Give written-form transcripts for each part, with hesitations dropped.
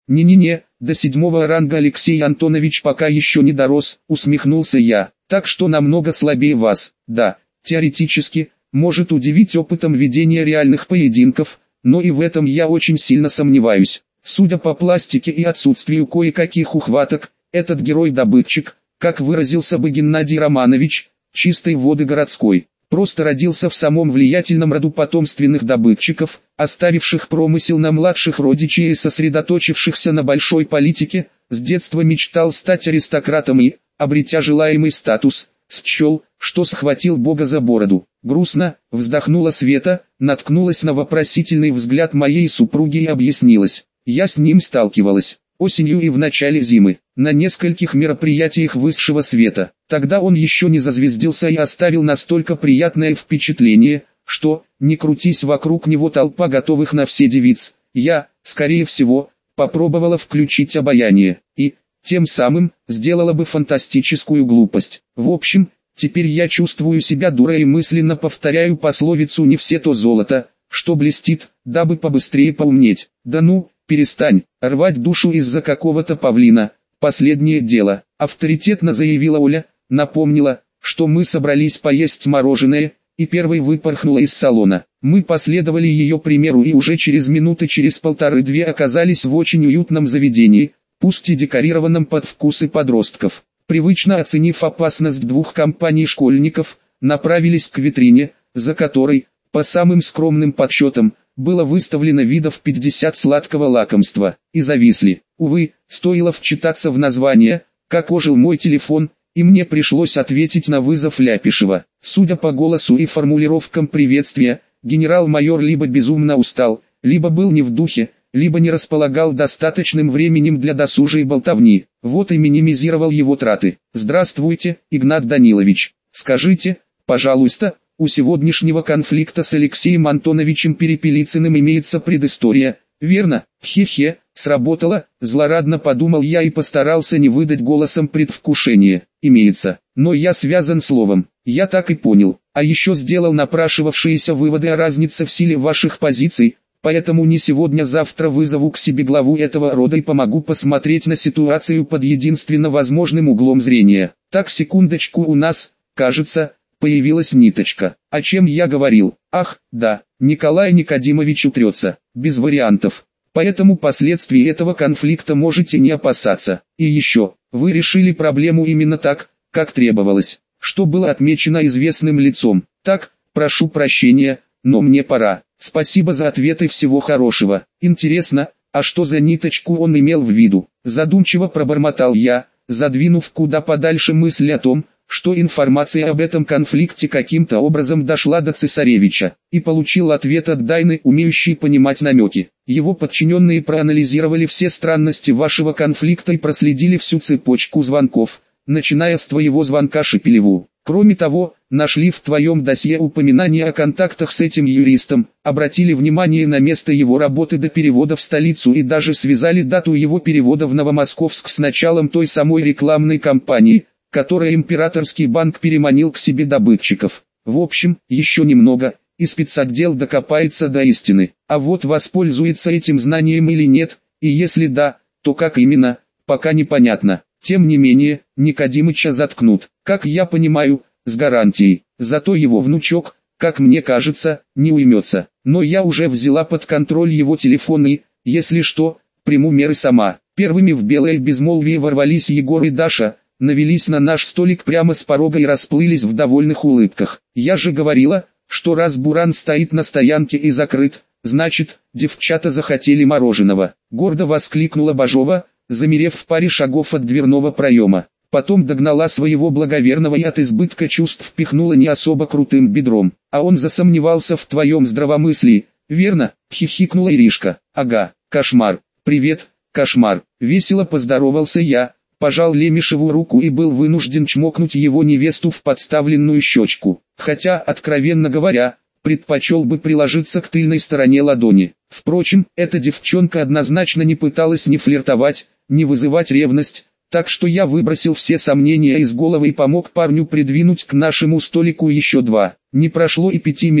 Не-не-не, до 7-го ранга Алексей Антонович пока еще не дорос, усмехнулся я, так что намного слабее вас. Да, теоретически, может удивить опытом ведения реальных поединков, но и в этом я очень сильно сомневаюсь. Судя по пластике и отсутствию кое-каких ухваток, этот герой-добытчик, как выразился бы Геннадий Романович, чистой воды городской, просто родился в самом влиятельном роду потомственных добытчиков, оставивших промысел на младших родичей и сосредоточившихся на большой политике, с детства мечтал стать аристократом и, обретя желаемый статус, счел, что схватил Бога за бороду. Грустно, вздохнула Света, наткнулась на вопросительный взгляд моей супруги и объяснилась. Я с ним сталкивалась, осенью и в начале зимы, на нескольких мероприятиях высшего света. Тогда он еще не зазвездился и оставил настолько приятное впечатление, что, не крутись вокруг него толпа готовых на все девиц, я, скорее всего, попробовала включить обаяние, и, тем самым, сделала бы фантастическую глупость. В общем, теперь я чувствую себя дурой и мысленно повторяю пословицу «не все то золото, что блестит», дабы побыстрее поумнеть. Да ну, перестань, рвать душу из-за какого-то павлина, последнее дело, авторитетно заявила Оля, напомнила, что мы собрались поесть мороженое, и первой выпорхнула из салона. Мы последовали ее примеру и уже через полторы-две оказались в очень уютном заведении, пусть и декорированном под вкусы подростков. Привычно оценив опасность двух компаний школьников, направились к витрине, за которой, по самым скромным подсчетам, было выставлено видов 50 сладкого лакомства, и зависли. Увы, стоило вчитаться в название, как ожил мой телефон, и мне пришлось ответить на вызов Ляпишева. Судя по голосу и формулировкам приветствия, генерал-майор либо безумно устал, либо был не в духе, либо не располагал достаточным временем для досужей болтовни, вот и минимизировал его траты. «Здравствуйте, Игнат Данилович. Скажите, пожалуйста, у сегодняшнего конфликта с Алексеем Антоновичем Перепелицыным имеется предыстория, верно?» «Хе-хе, сработало», злорадно подумал я и постарался не выдать голосом предвкушение. «Имеется, но я связан словом, я так и понял, а еще сделал напрашивавшиеся выводы о разнице в силе ваших позиций, поэтому не сегодня-завтра вызову к себе главу этого рода и помогу посмотреть на ситуацию под единственно возможным углом зрения. Так, секундочку, у нас, кажется, появилась ниточка. О чем я говорил? Ах, да, Николай Никодимович утрется, без вариантов. Поэтому последствий этого конфликта можете не опасаться. И еще, вы решили проблему именно так, как требовалось, что было отмечено известным лицом. Так, прошу прощения, но мне пора. Спасибо за ответы, всего хорошего. Интересно, а что за ниточку он имел в виду? Задумчиво пробормотал я, задвинув куда подальше мысль о том, что информация об этом конфликте каким-то образом дошла до цесаревича, и получил ответ от Дайны, умеющей понимать намеки. Его подчиненные проанализировали все странности вашего конфликта и проследили всю цепочку звонков, начиная с твоего звонка Шепелеву. Кроме того, нашли в твоем досье упоминание о контактах с этим юристом, обратили внимание на место его работы до перевода в столицу и даже связали дату его перевода в Новомосковск с началом той самой рекламной кампании, которая Императорский банк переманил к себе добытчиков. В общем, еще немного, и спецотдел докопается до истины. А вот воспользуется этим знанием или нет, и если да, то как именно, пока непонятно. Тем не менее, Никодимыча заткнут, как я понимаю, с гарантией. Зато его внучок, как мне кажется, не уймется. Но я уже взяла под контроль его телефон и, если что, приму меры сама. Первыми в белое безмолвие ворвались Егор и Даша, навелись на наш столик прямо с порога и расплылись в довольных улыбках. Я же говорила, что раз Буран стоит на стоянке и закрыт, значит, девчата захотели мороженого. Гордо воскликнула Бажова, замерев в паре шагов от дверного проема. Потом догнала своего благоверного и от избытка чувств впихнула не особо крутым бедром. А он засомневался в твоем здравомыслии, верно? Хихикнула Иришка. Ага, кошмар. Привет, кошмар. Весело поздоровался я, пожал Лемешеву руку и был вынужден чмокнуть его невесту в подставленную щечку. Хотя, откровенно говоря, предпочел бы приложиться к тыльной стороне ладони. Впрочем, эта девчонка однозначно не пыталась ни флиртовать, ни вызывать ревность, так что я выбросил все сомнения из головы и помог парню придвинуть к нашему столику еще два. Не прошло и 5 минут,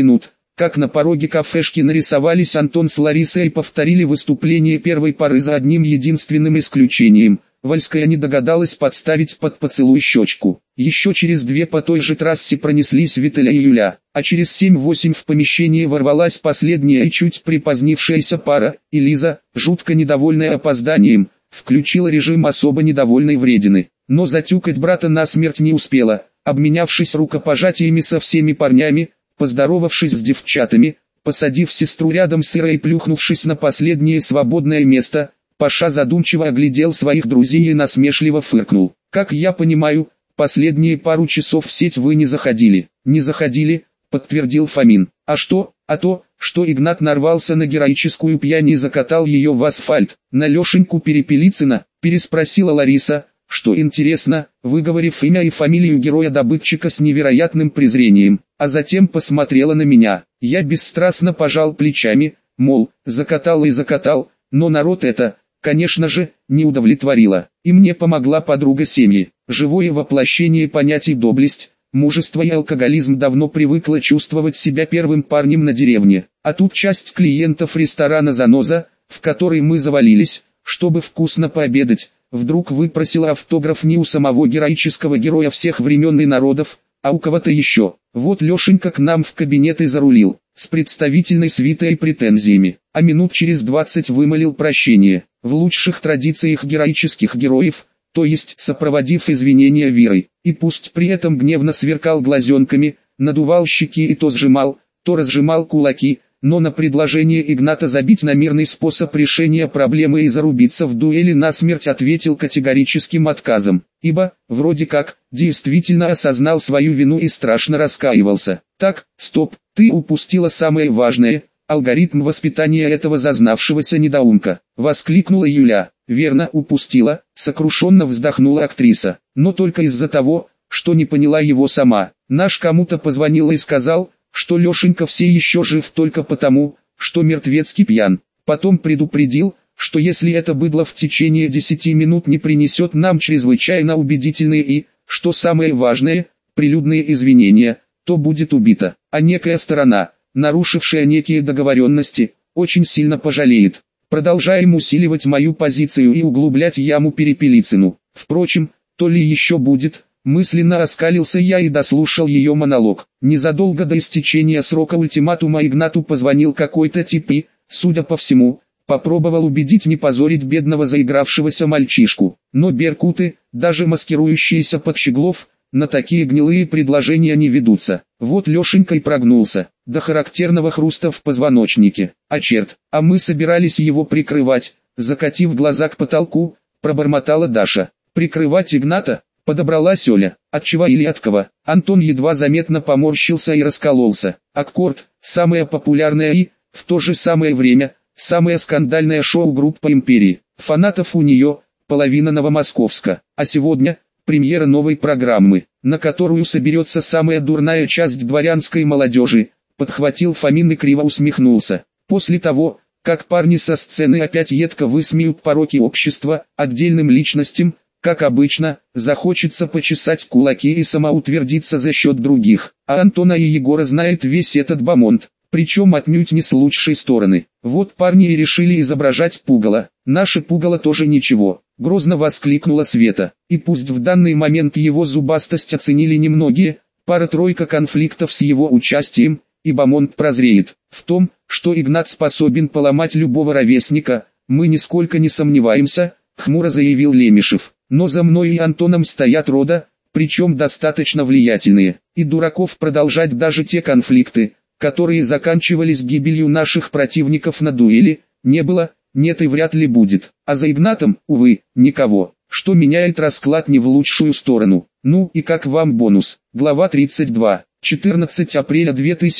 как на пороге кафешки нарисовались Антон с Ларисой и повторили выступление первой пары за одним единственным исключением. Вальская не догадалась подставить под поцелуй щечку. Еще через 2 по той же трассе пронеслись Виталя и Юля, а через 7-8 в помещение ворвалась последняя и чуть припозднившаяся пара, и Лиза, жутко недовольная опозданием, включила режим особо недовольной вредины. Но затюкать брата насмерть не успела, обменявшись рукопожатиями со всеми парнями, поздоровавшись с девчатами, посадив сестру рядом с Ирой и плюхнувшись на последнее свободное место, Паша задумчиво оглядел своих друзей и насмешливо фыркнул. «Как я понимаю, последние пару часов в сеть вы не заходили?» «Не заходили», подтвердил Фомин. «А что?» «А то, что Игнат нарвался на героическую пьянь и закатал ее в асфальт, на Лешеньку Перепелицына», переспросила Лариса, что интересно, выговорив имя и фамилию героя-добытчика с невероятным презрением, а затем посмотрела на меня. Я бесстрастно пожал плечами, мол, закатал и закатал, но народ это, конечно же, не удовлетворило. И мне помогла подруга семьи, живое воплощение понятий доблесть, мужество и алкоголизм давно привыкла чувствовать себя первым парнем на деревне. А тут часть клиентов ресторана «Заноза», в который мы завалились, чтобы вкусно пообедать, вдруг выпросила автограф не у самого героического героя всех времен и народов, а у кого-то еще. Вот Лешенька к нам в кабинет и зарулил, с представительной свитой и претензиями, а минут через 20 вымолил прощение, в лучших традициях героических героев, то есть сопроводив извинения вирой, и пусть при этом гневно сверкал глазенками, надувал щеки и то сжимал, то разжимал кулаки, но на предложение Игната забить на мирный способ решения проблемы и зарубиться в дуэли насмерть ответил категорическим отказом, ибо, вроде как, действительно осознал свою вину и страшно раскаивался. «Так, стоп, ты упустила самое важное, алгоритм воспитания этого зазнавшегося недоумка», воскликнула Юля. «Верно, упустила», сокрушенно вздохнула актриса, но только из-за того, что не поняла его сама. Наш кому-то позвонил и сказал, что Лешенька все еще жив только потому, что мертвецкий пьян. Потом предупредил, что если это быдло в течение 10 минут не принесет нам чрезвычайно убедительные и, что самое важное, прилюдные извинения, то будет убита. А некая сторона, нарушившая некие договоренности, очень сильно пожалеет. Продолжаем усиливать мою позицию и углублять яму Перепелицыну. Впрочем, то ли еще будет. Мысленно оскалился я и дослушал ее монолог. Незадолго до истечения срока ультиматума Игнату позвонил какой-то тип и, судя по всему, попробовал убедить не позорить бедного заигравшегося мальчишку. Но беркуты, даже маскирующиеся под щеглов, на такие гнилые предложения не ведутся. Вот Лешенька и прогнулся, до характерного хруста в позвоночнике. А черт, а мы собирались его прикрывать, закатив глаза к потолку, пробормотала Даша. Прикрывать Игната? Подобралась Оля. От чего или от кого? Антон едва заметно поморщился и раскололся. Аккорд, самое популярное и, в то же самое время, самое скандальное шоу-группа империи. Фанатов у нее, половина Новомосковска. А сегодня, премьера новой программы, на которую соберется самая дурная часть дворянской молодежи, подхватил Фомин и криво усмехнулся. После того, как парни со сцены опять едко высмеют пороки общества, отдельным личностям, как обычно, захочется почесать кулаки и самоутвердиться за счет других. А Антона и Егора знает весь этот бомонд, причем отнюдь не с лучшей стороны. Вот парни и решили изображать пугало. Наше пугало тоже ничего, грозно воскликнула Света. И пусть в данный момент его зубастость оценили немногие, пара-тройка конфликтов с его участием, и бомонд прозреет. В том, что Игнат способен поломать любого ровесника, мы нисколько не сомневаемся, хмуро заявил Лемешев. Но за мной и Антоном стоят рода, причем достаточно влиятельные, и дураков продолжать даже те конфликты, которые заканчивались гибелью наших противников на дуэли, не было, нет и вряд ли будет. А за Игнатом, увы, никого, что меняет расклад не в лучшую сторону. Ну и как вам бонус? Глава 32. 14 апреля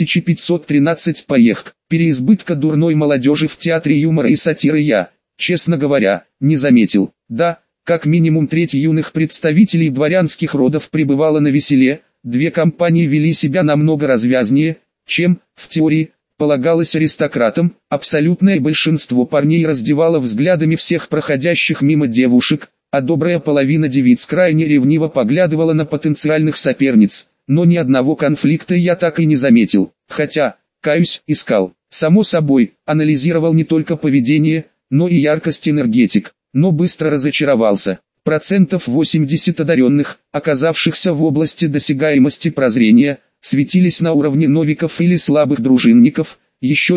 2513. Поехк. Переизбытка дурной молодежи в театре юмора и сатиры я, честно говоря, не заметил. Да, как минимум треть юных представителей дворянских родов пребывала на веселе, две компании вели себя намного развязнее, чем, в теории, полагалось аристократам. Абсолютное большинство парней раздевало взглядами всех проходящих мимо девушек, а добрая половина девиц крайне ревниво поглядывала на потенциальных соперниц, но ни одного конфликта я так и не заметил. Хотя, каюсь, искал. Само собой, анализировал не только поведение, но и яркость энергетик, но быстро разочаровался. 80% одаренных, оказавшихся в области досягаемости прозрения, светились на уровне новиков или слабых дружинников, еще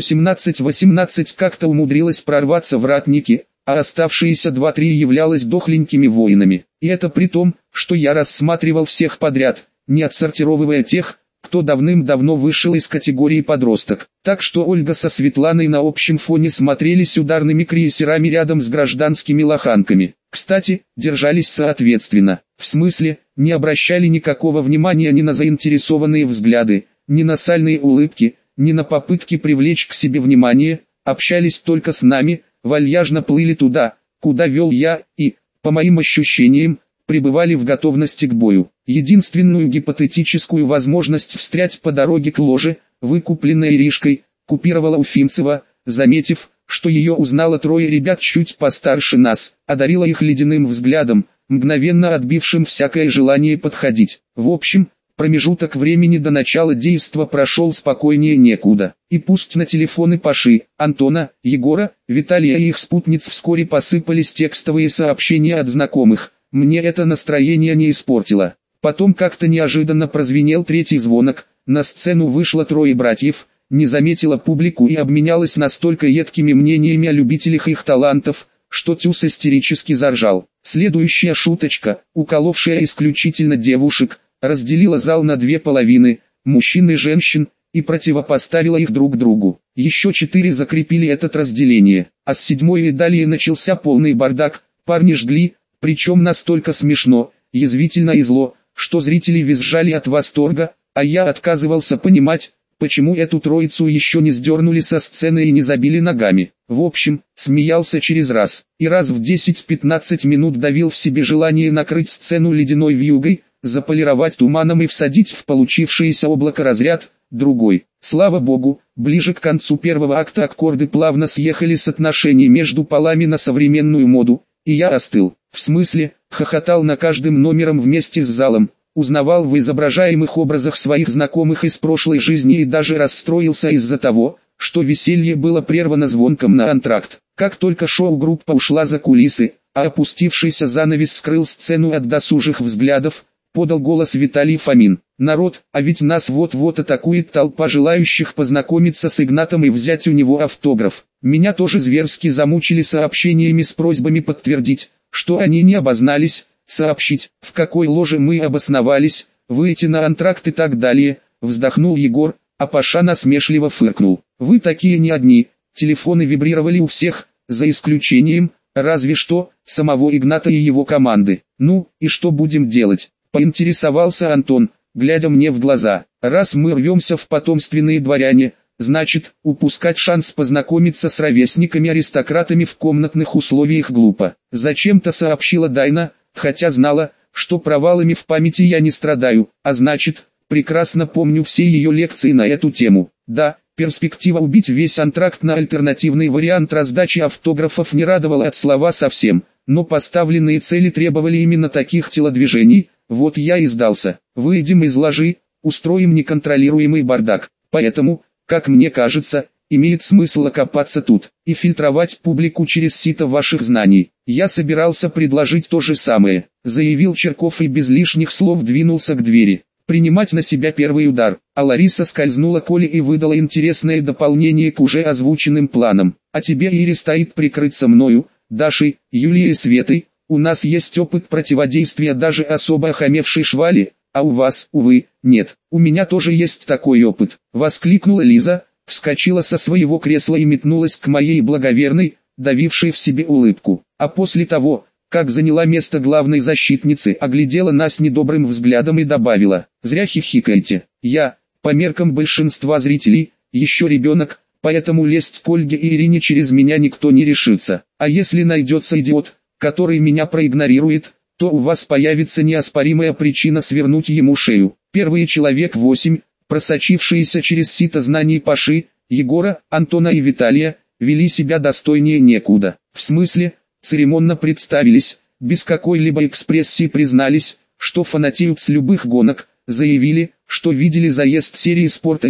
17-18 как-то умудрилось прорваться в ратники, а оставшиеся 2-3 являлось дохленькими воинами. И это при том, что я рассматривал всех подряд, не отсортировывая тех, кто давным-давно вышел из категории подросток. Так что Ольга со Светланой на общем фоне смотрелись ударными крейсерами рядом с гражданскими лоханками. Кстати, держались соответственно. В смысле, не обращали никакого внимания ни на заинтересованные взгляды, ни на сальные улыбки, ни на попытки привлечь к себе внимание, общались только с нами, вальяжно плыли туда, куда вел я, и, по моим ощущениям, пребывали в готовности к бою. Единственную гипотетическую возможность встрять по дороге к ложе, выкупленной Иришкой, купировала Уфимцева, заметив, что ее узнало 3 ребят чуть постарше нас, одарила их ледяным взглядом, мгновенно отбившим всякое желание подходить. В общем, промежуток времени до начала действа прошел спокойнее некуда. И пусть на телефоны Паши, Антона, Егора, Виталия и их спутниц вскоре посыпались текстовые сообщения от знакомых, мне это настроение не испортило. Потом как-то неожиданно прозвенел 3-й звонок, на сцену вышло 3 братьев, не заметила публику и обменялась настолько едкими мнениями о любителях их талантов, что Тюс истерически заржал. Следующая шуточка, уколовшая исключительно девушек, разделила зал на 2 половины, мужчин и женщин, и противопоставила их друг другу. Еще 4 закрепили это разделение, а с 7-й и далее начался полный бардак, парни жгли, причем настолько смешно, язвительно и зло, что зрители визжали от восторга, а я отказывался понимать, почему эту троицу еще не сдернули со сцены и не забили ногами. В общем, смеялся через раз, и раз в 10-15 минут давил в себе желание накрыть сцену ледяной вьюгой, заполировать туманом и всадить в получившееся облако разряд, другой. Слава богу, ближе к концу первого акта аккорды плавно съехали с отношений между полами на современную моду, и я остыл. В смысле, хохотал на каждым номером вместе с залом, узнавал в изображаемых образах своих знакомых из прошлой жизни и даже расстроился из-за того, что веселье было прервано звонком на антракт. Как только шоу-группа ушла за кулисы, а опустившийся занавес скрыл сцену от досужих взглядов, подал голос Виталий Фомин. «Народ, а ведь нас вот-вот атакует толпа желающих познакомиться с Игнатом и взять у него автограф. Меня тоже зверски замучили сообщениями с просьбами подтвердить, что они не обознались, сообщить, в какой ложе мы обосновались, выйти на антракт и так далее», вздохнул Егор, а Паша насмешливо фыркнул. «Вы такие не одни», телефоны вибрировали у всех, за исключением, разве что, самого Игната и его команды. «Ну, и что будем делать?» поинтересовался Антон, глядя мне в глаза. «Раз мы рвемся в потомственные дворяне, значит, упускать шанс познакомиться с ровесниками-аристократами в комнатных условиях глупо». Зачем-то сообщила Дайна, хотя знала, что провалами в памяти я не страдаю, а значит, прекрасно помню все ее лекции на эту тему. Да, перспектива убить весь антракт на альтернативный вариант раздачи автографов не радовала от слова совсем, но поставленные цели требовали именно таких телодвижений. Вот я и сдался. Выйдем из ложи, устроим неконтролируемый бардак. Поэтому, как мне кажется, имеет смысл окопаться тут и фильтровать публику через сито ваших знаний. Я собирался предложить то же самое, заявил Черков и без лишних слов двинулся к двери. Принимать на себя первый удар, а Лариса скользнула к Оле и выдала интересное дополнение к уже озвученным планам. А тебе, Ире, стоит прикрыться мною, Дашей, Юлией и Светой. У нас есть опыт противодействия даже особо охамевшей швали, а у вас, увы, нет. У меня тоже есть такой опыт, воскликнула Лиза, вскочила со своего кресла и метнулась к моей благоверной, давившей в себе улыбку. А после того, как заняла место главной защитницы, оглядела нас недобрым взглядом и добавила: «Зря хихикаете. Я, по меркам большинства зрителей, еще ребенок, поэтому лезть к Ольге и Ирине через меня никто не решится. А если найдется идиот, который меня проигнорирует, то у вас появится неоспоримая причина свернуть ему шею». Первые человек 8, просочившиеся через сито знаний Паши, Егора, Антона и Виталия, вели себя достойнее некуда. В смысле, церемонно представились, без какой-либо экспрессии признались, что фанатеют с любых гонок, заявили, что видели заезд серии «Спорт Элит»,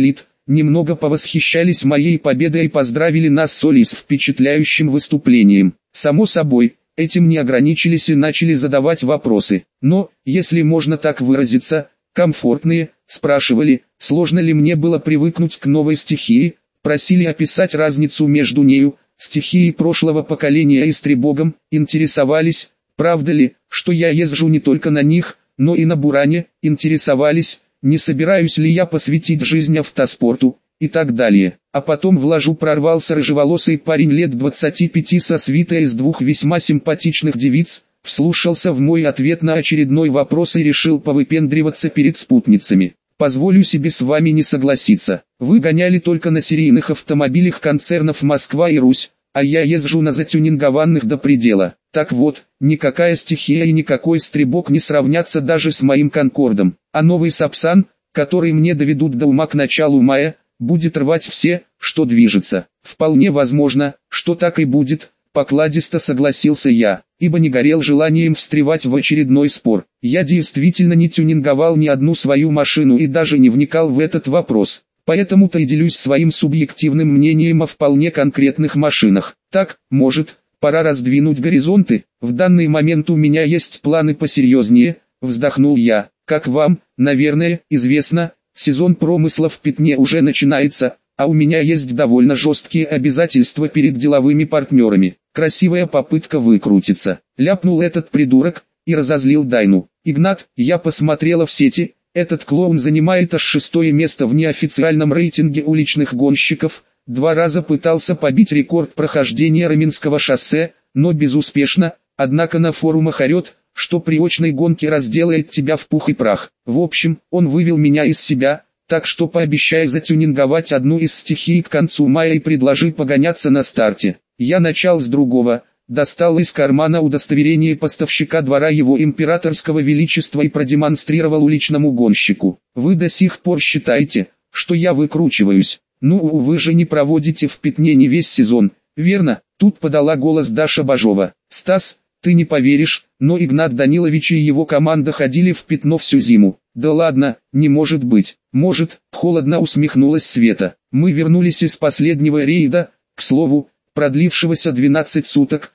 немного повосхищались моей победой и поздравили нас с Олей с впечатляющим выступлением. Само собой, этим не ограничились и начали задавать вопросы. Но, если можно так выразиться, комфортные, спрашивали, сложно ли мне было привыкнуть к новой стихии, просили описать разницу между нею, стихией прошлого поколения и стребогом, интересовались, правда ли, что я езжу не только на них, но и на буране, интересовались, не собираюсь ли я посвятить жизнь автоспорту, и так далее. А потом в ложу прорвался рыжеволосый парень лет 25 со свитой из двух весьма симпатичных девиц, вслушался в мой ответ на очередной вопрос и решил повыпендриваться перед спутницами. Позволю себе с вами не согласиться. Вы гоняли только на серийных автомобилях концернов «Москва» и «Русь», а я езжу на затюнингованных до предела. Так вот, никакая стихия и никакой стребок не сравнятся даже с моим «Конкордом». А новый «Сапсан», который мне доведут до ума к началу мая, будет рвать все, что движется. Вполне возможно, что так и будет, покладисто согласился я, ибо не горел желанием встревать в очередной спор. Я действительно не тюнинговал ни одну свою машину и даже не вникал в этот вопрос. Поэтому-то и делюсь своим субъективным мнением о вполне конкретных машинах. Так, может, пора раздвинуть горизонты, в данный момент у меня есть планы посерьезнее, вздохнул я. Как вам, наверное, известно, сезон промысла в Пятне уже начинается, а у меня есть довольно жесткие обязательства перед деловыми партнерами. Красивая попытка выкрутиться. Ляпнул этот придурок и разозлил Дайну. Игнат, я посмотрела в сети, этот клоун занимает аж 6-е место в неофициальном рейтинге уличных гонщиков, 2 раза пытался побить рекорд прохождения Раменского шоссе, но безуспешно, однако на форумах орет, что при очной гонке разделает тебя в пух и прах. В общем, он вывел меня из себя, так что пообещай затюнинговать одну из стихий к концу мая и предложи погоняться на старте. Я начал с другого, достал из кармана удостоверение поставщика двора его императорского величества и продемонстрировал уличному гонщику. Вы до сих пор считаете, что я выкручиваюсь? Ну, вы же не проводите в Пятне не весь сезон, верно? Тут подала голос Даша Бажова. Стас, ты не поверишь, но Игнат Данилович и его команда ходили в Пятно всю зиму. Да ладно, не может быть. Может, холодно усмехнулась Света. Мы вернулись из последнего рейда, к слову, продлившегося 12 суток,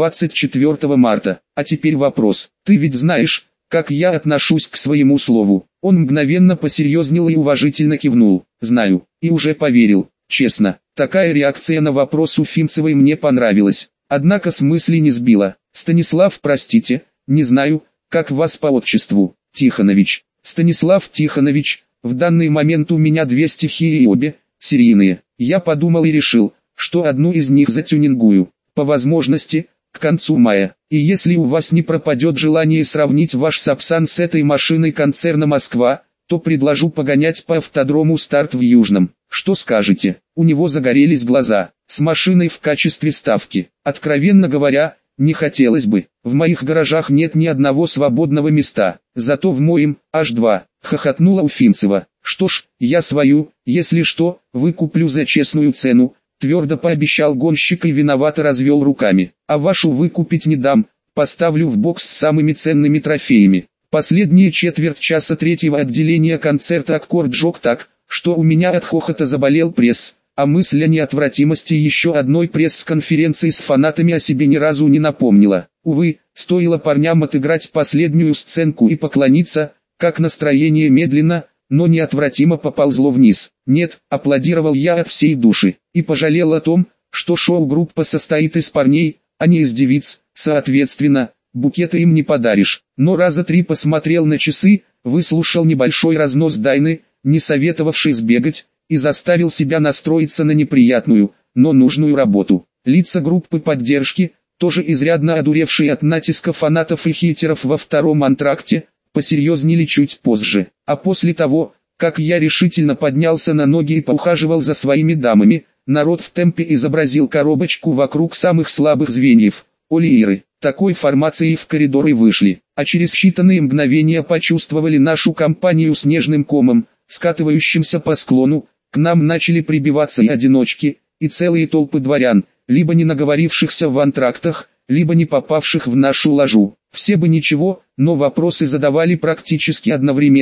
24 марта. А теперь вопрос. Ты ведь знаешь, как я отношусь к своему слову. Он мгновенно посерьезнел и уважительно кивнул. Знаю, и уже поверил. Честно, такая реакция на вопрос Уфимцевой мне понравилась. Однако с мысли не сбила. Станислав, простите, не знаю, как вас по отчеству. Тихонович. Станислав Тихонович, в данный момент у меня 2 стихии и обе серийные. Я подумал и решил, что одну из них затюнингую, по возможности, к концу мая. И если у вас не пропадет желание сравнить ваш Сапсан с этой машиной концерна «Москва», то предложу погонять по автодрому «Старт» в Южном. Что скажете? У него загорелись глаза. С машиной в качестве ставки. Откровенно говоря, не хотелось бы. В моих гаражах нет ни одного свободного места. Зато в моем аж 2. Хохотнула Уфимцева. Что ж, я свою, если что, выкуплю за честную цену. Твердо пообещал гонщик и виновато развел руками. А вашу выкупить не дам. Поставлю в бокс с самыми ценными трофеями. Последние четверть часа 3-го отделения концерта «Аккорд» жег так, что у меня от хохота заболел пресс. А мысль о неотвратимости еще одной пресс-конференции с фанатами о себе ни разу не напомнила. Увы, стоило парням отыграть последнюю сценку и поклониться, как настроение медленно, но неотвратимо поползло вниз. Нет, аплодировал я от всей души, и пожалел о том, что шоу-группа состоит из парней, а не из девиц, соответственно, букета им не подаришь. Но раза 3 посмотрел на часы, выслушал небольшой разнос Дайны, не советовавший сбегать, и заставил себя настроиться на неприятную, но нужную работу. Лица группы поддержки, тоже изрядно одуревшие от натиска фанатов и хейтеров во 2-м антракте, посерьезнели чуть позже. А после того, как я решительно поднялся на ноги и поухаживал за своими дамами, народ в темпе изобразил коробочку вокруг самых слабых звеньев, Оли и Иры. Такой формацией в коридоры вышли, а через считанные мгновения почувствовали нашу компанию снежным комом, скатывающимся по склону. К нам начали прибиваться и одиночки, и целые толпы дворян, либо не наговорившихся в антрактах, либо не попавших в нашу ложу. Все бы ничего, но вопросы задавали практически одновременно,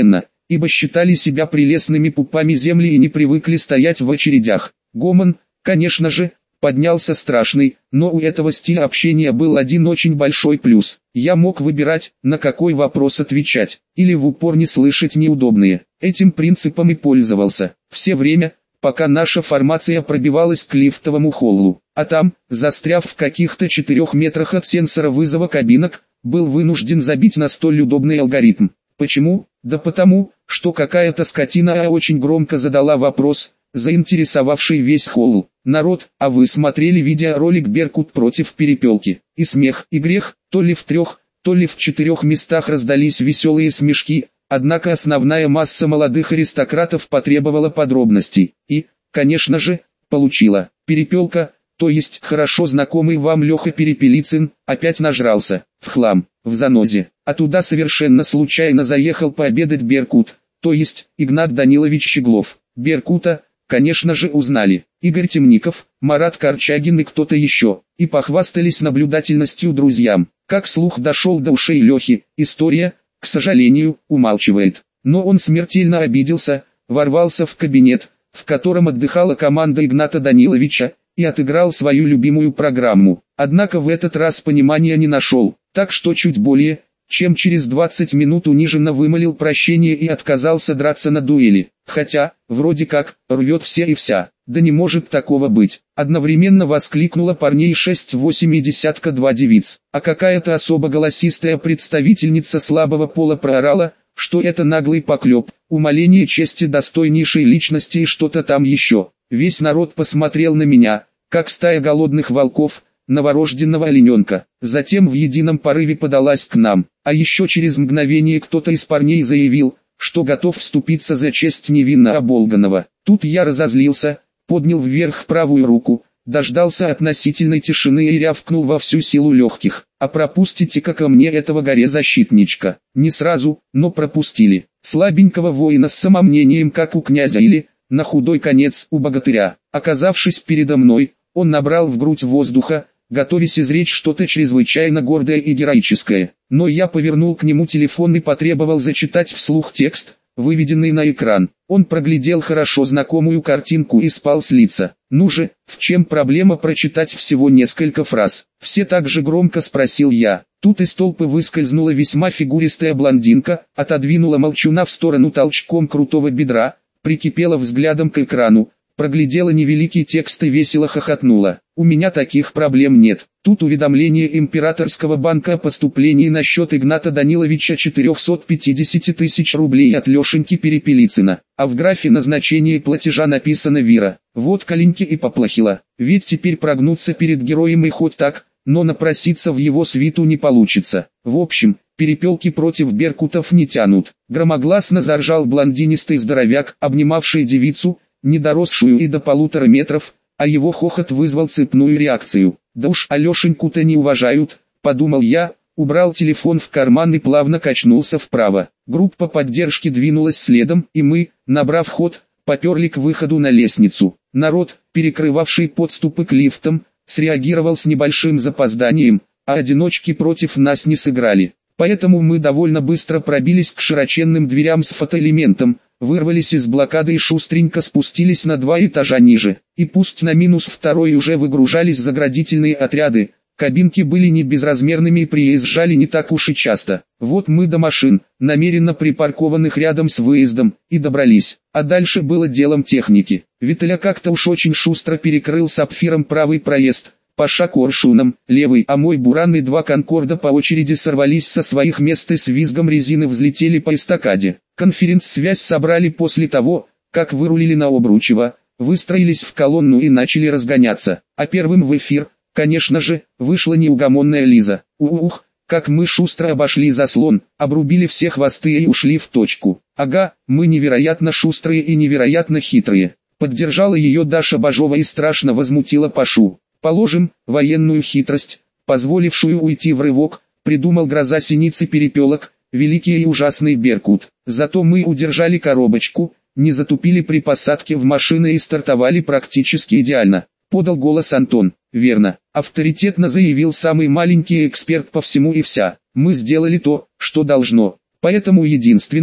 ибо считали себя прелестными пупами земли и не привыкли стоять в очередях. Гомон, конечно же, поднялся страшный, но у этого стиля общения был один очень большой плюс. Я мог выбирать, на какой вопрос отвечать, или в упор не слышать неудобные. Этим принципом и пользовался. Все время, пока наша формация пробивалась к лифтовому холлу, а там, застряв в каких-то 4 метрах от сенсора вызова кабинок, был вынужден забить на столь удобный алгоритм. Почему? Да потому, что какая-то скотина очень громко задала вопрос, заинтересовавший весь холл. Народ, а вы смотрели видеоролик «Беркут против Перепелки»? И смех, и грех, то ли в 3, то ли в 4 местах раздались веселые смешки, однако основная масса молодых аристократов потребовала подробностей. И, конечно же, получила. Перепелка, то есть хорошо знакомый вам Леха Перепелицын, опять нажрался, в хлам, в занозе, а туда совершенно случайно заехал пообедать Беркут, то есть Игнат Данилович Щеглов. Беркута, конечно же, узнали. Игорь Темников, Марат Корчагин и кто-то еще, и похвастались наблюдательностью друзьям. Как слух дошел до ушей Лехи, история, к сожалению, умалчивает. Но он смертельно обиделся, ворвался в кабинет, в котором отдыхала команда Игната Даниловича, и отыграл свою любимую программу. Однако в этот раз понимания не нашел, так что чуть более, чем через 20 минут униженно вымолил прощение и отказался драться на дуэли. Хотя, вроде как, рвет все и вся. Да не может такого быть. Одновременно воскликнула парней 6-8 и десятка-два девиц. А какая-то особо голосистая представительница слабого пола проорала, что это наглый поклеп, умаление чести достойнейшей личности и что-то там еще. Весь народ посмотрел на меня, как стая голодных волков, новорожденного олененка. Затем в едином порыве подалась к нам, а еще через мгновение кто-то из парней заявил, что готов вступиться за честь невинно оболганного. Тут я разозлился, поднял вверх правую руку, дождался относительной тишины и рявкнул во всю силу легких: «А пропустите-ка ко мне этого горе-защитничка». Не сразу, но пропустили. Слабенького воина с самомнением, как у князя, или, на худой конец, у богатыря. Оказавшись передо мной, он набрал в грудь воздуха, готовясь изречь что-то чрезвычайно гордое и героическое. Но я повернул к нему телефон и потребовал зачитать вслух текст, выведенный на экран. Он проглядел хорошо знакомую картинку и спал с лица. «Ну же, в чем проблема прочитать всего несколько фраз?» Все так же громко спросил я. Тут из толпы выскользнула весьма фигуристая блондинка, отодвинула молчуна в сторону толчком крутого бедра, прикипела взглядом к экрану, проглядела невеликий текст и весело хохотнула. «У меня таких проблем нет. Тут уведомление Императорского банка о поступлении на счет Игната Даниловича 450 тысяч рублей от Лешеньки Перепелицына, а в графе назначения платежа написано Вира». Вот Калиньке и поплохело, ведь теперь прогнуться перед героем и хоть так, но напроситься в его свиту не получится. В общем, перепелки против беркутов не тянут. Громогласно заржал блондинистый здоровяк, обнимавший девицу, не доросшую и до 1,5 метров, а его хохот вызвал цепную реакцию. «Да уж Алешеньку-то не уважают», — подумал я, убрал телефон в карман и плавно качнулся вправо. Группа поддержки двинулась следом, и мы, набрав ход, поперли к выходу на лестницу. Народ, перекрывавший подступы к лифтам, среагировал с небольшим запозданием, а одиночки против нас не сыграли. Поэтому мы довольно быстро пробились к широченным дверям с фотоэлементом, вырвались из блокады и шустренько спустились на 2 этажа ниже. И пусть на -2 уже выгружались заградительные отряды, кабинки были не безразмерными и приезжали не так уж и часто. Вот мы до машин, намеренно припаркованных рядом с выездом, и добрались. А дальше было делом техники. Виталя как-то уж очень шустро перекрыл сапфиром правый проезд, Паша коршуном, левый, а мой буран и 2 конкорда по очереди сорвались со своих мест и с визгом резины взлетели по эстакаде. Конференц-связь собрали после того, как вырулили на Обручево, выстроились в колонну и начали разгоняться. А первым в эфир, конечно же, вышла неугомонная Лиза. Ух, как мы шустро обошли заслон, обрубили все хвосты и ушли в точку. Ага, мы невероятно шустрые и невероятно хитрые. Поддержала ее Даша Бажова и страшно возмутила Пашу. Положим, военную хитрость, позволившую уйти в рывок, придумал гроза синицы перепелок, великий и ужасный Беркут. Зато мы удержали коробочку, не затупили при посадке в машины и стартовали практически идеально. Подал голос Антон. Верно, авторитетно заявил самый маленький эксперт по всему и вся. Мы сделали то, что должно. Поэтому единственное,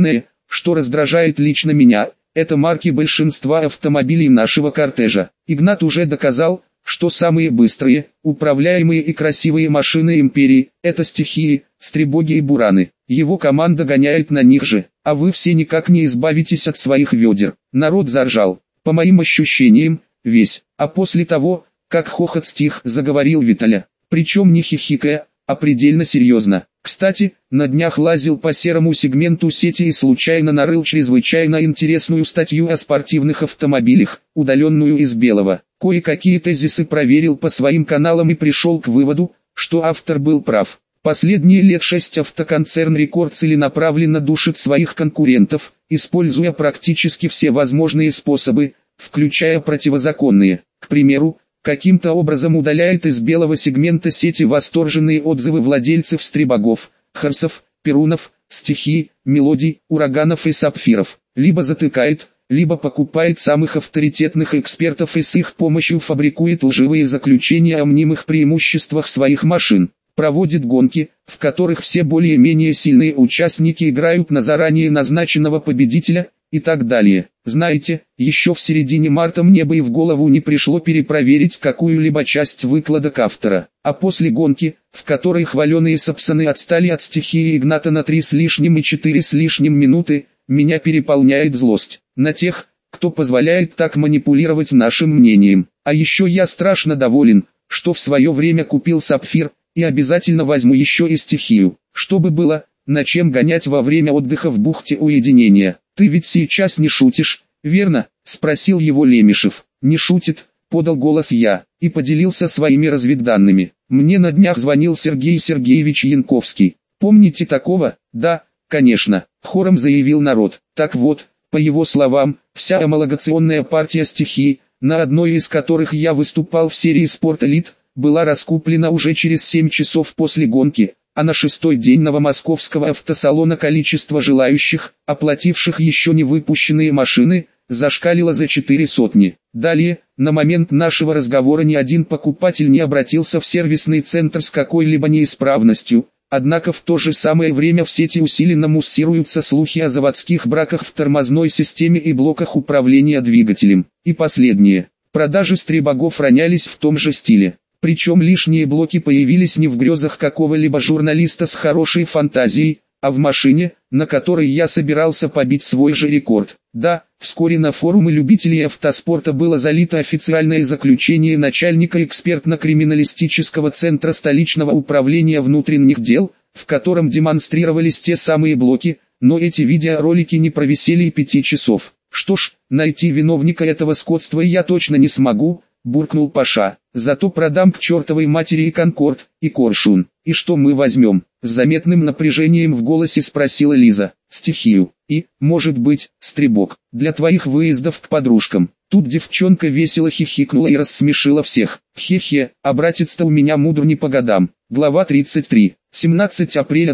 что раздражает лично меня, это марки большинства автомобилей нашего кортежа. Игнат уже доказал, что самые быстрые, управляемые и красивые машины империи – это стихии, стребоги и бураны. Его команда гоняет на них же, а вы все никак не избавитесь от своих ведер. Народ заржал. По моим ощущениям, весь. А после того, как хохот стих, заговорил Виталя. Причем не хихикая, а предельно серьезно. Кстати, на днях лазил по серому сегменту сети и случайно нарыл чрезвычайно интересную статью о спортивных автомобилях, удаленную из белого. Кое-какие тезисы проверил по своим каналам и пришел к выводу, что автор был прав. Последние лет 6 автоконцерн Рекорд целенаправленно душит своих конкурентов, используя практически все возможные способы, включая противозаконные. К примеру, каким-то образом удаляет из белого сегмента сети восторженные отзывы владельцев стребогов, харсов, перунов, стихий, мелодий, ураганов и сапфиров. Либо затыкает, либо покупает самых авторитетных экспертов и с их помощью фабрикует лживые заключения о мнимых преимуществах своих машин. Проводит гонки, в которых все более-менее сильные участники играют на заранее назначенного победителя, и так далее. Знаете, еще в середине марта мне бы и в голову не пришло перепроверить какую-либо часть выкладок автора. А после гонки, в которой хваленые сапсаны отстали от стихии Игната на 3 с лишним и 4 с лишним минуты, меня переполняет злость на тех, кто позволяет так манипулировать нашим мнением. А еще я страшно доволен, что в свое время купил сапфир, и обязательно возьму еще и стихию, чтобы было на чем гонять во время отдыха в бухте уединения. «Ты ведь сейчас не шутишь, верно?» – спросил его Лемешев. «Не шутит», – подал голос я, и поделился своими разведданными. «Мне на днях звонил Сергей Сергеевич Янковский. Помните такого?» «Да, конечно», – хором заявил народ. Так вот, по его словам, вся амалогационная партия стихий, на одной из которых я выступал в серии «Спорт Элит», была раскуплена уже через 7 часов после гонки, а на 6-й день новомосковского автосалона количество желающих, оплативших еще не выпущенные машины, зашкалило за 400. Далее, на момент нашего разговора ни один покупатель не обратился в сервисный центр с какой-либо неисправностью, однако в то же самое время в сети усиленно муссируются слухи о заводских браках в тормозной системе и блоках управления двигателем. И последнее. Продажи стребогов ронялись в том же стиле. Причем лишние блоки появились не в грезах какого-либо журналиста с хорошей фантазией, а в машине, на которой я собирался побить свой же рекорд. Да, вскоре на форумы любителей автоспорта было залито официальное заключение начальника экспертно-криминалистического центра столичного управления внутренних дел, в котором демонстрировались те самые блоки, но эти видеоролики не провисели и 5 часов. Что ж, найти виновника этого скотства я точно не смогу, буркнул Паша. Зато продам к чертовой матери и Конкорд, и Коршун. И что мы возьмем? С заметным напряжением в голосе спросила Лиза. Стихию. И, может быть, стребок. Для твоих выездов к подружкам. Тут девчонка весело хихикнула и рассмешила всех. Хе-хе, а братец-то у меня мудр не по годам. Глава 33. 17 апреля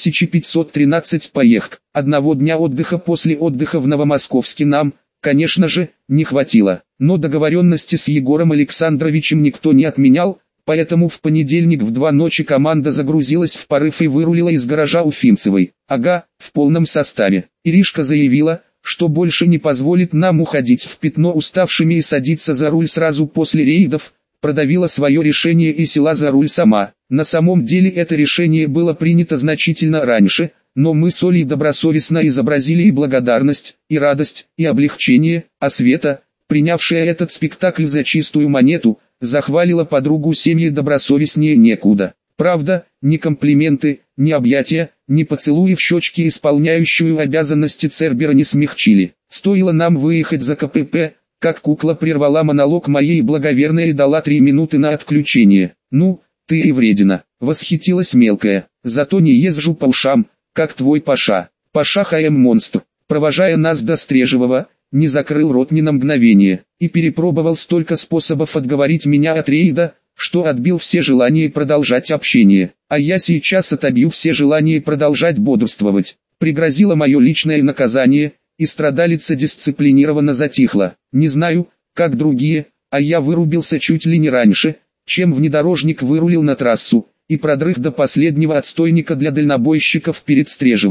2513. Поехк. Одного дня отдыха после отдыха в Новомосковске нам, конечно же, не хватило. Но договоренности с Егором Александровичем никто не отменял, поэтому в понедельник в 2 ночи команда загрузилась в порыв и вырулила из гаража Уфимцевой. Ага, в полном составе. Иришка заявила, что больше не позволит нам уходить в пятно уставшими и садиться за руль сразу после рейдов, продавила свое решение и села за руль сама. На самом деле это решение было принято значительно раньше, но мы с Олей добросовестно изобразили и благодарность, и радость, и облегчение, а Света, принявшая этот спектакль за чистую монету, захвалила подругу семьи добросовестнее некуда. Правда, ни комплименты, ни объятия, ни поцелуи в щечки, исполняющую обязанности Цербера, не смягчили. Стоило нам выехать за КПП, как кукла прервала монолог моей благоверной и дала 3 минуты на отключение. «Ну, ты и вредина», — восхитилась мелкая. «Зато не езжу по ушам, как твой Паша». Паша ХМ монстр, провожая нас до Стрежевого, не закрыл рот ни на мгновение, и перепробовал столько способов отговорить меня от рейда, что отбил все желания продолжать общение. А я сейчас отобью все желания продолжать бодрствовать. Пригрозило мое личное наказание, и страдалица дисциплинированно затихла. Не знаю, как другие, а я вырубился чуть ли не раньше, чем внедорожник вырулил на трассу, и продрых до последнего отстойника для дальнобойщиков перед Стрежевым.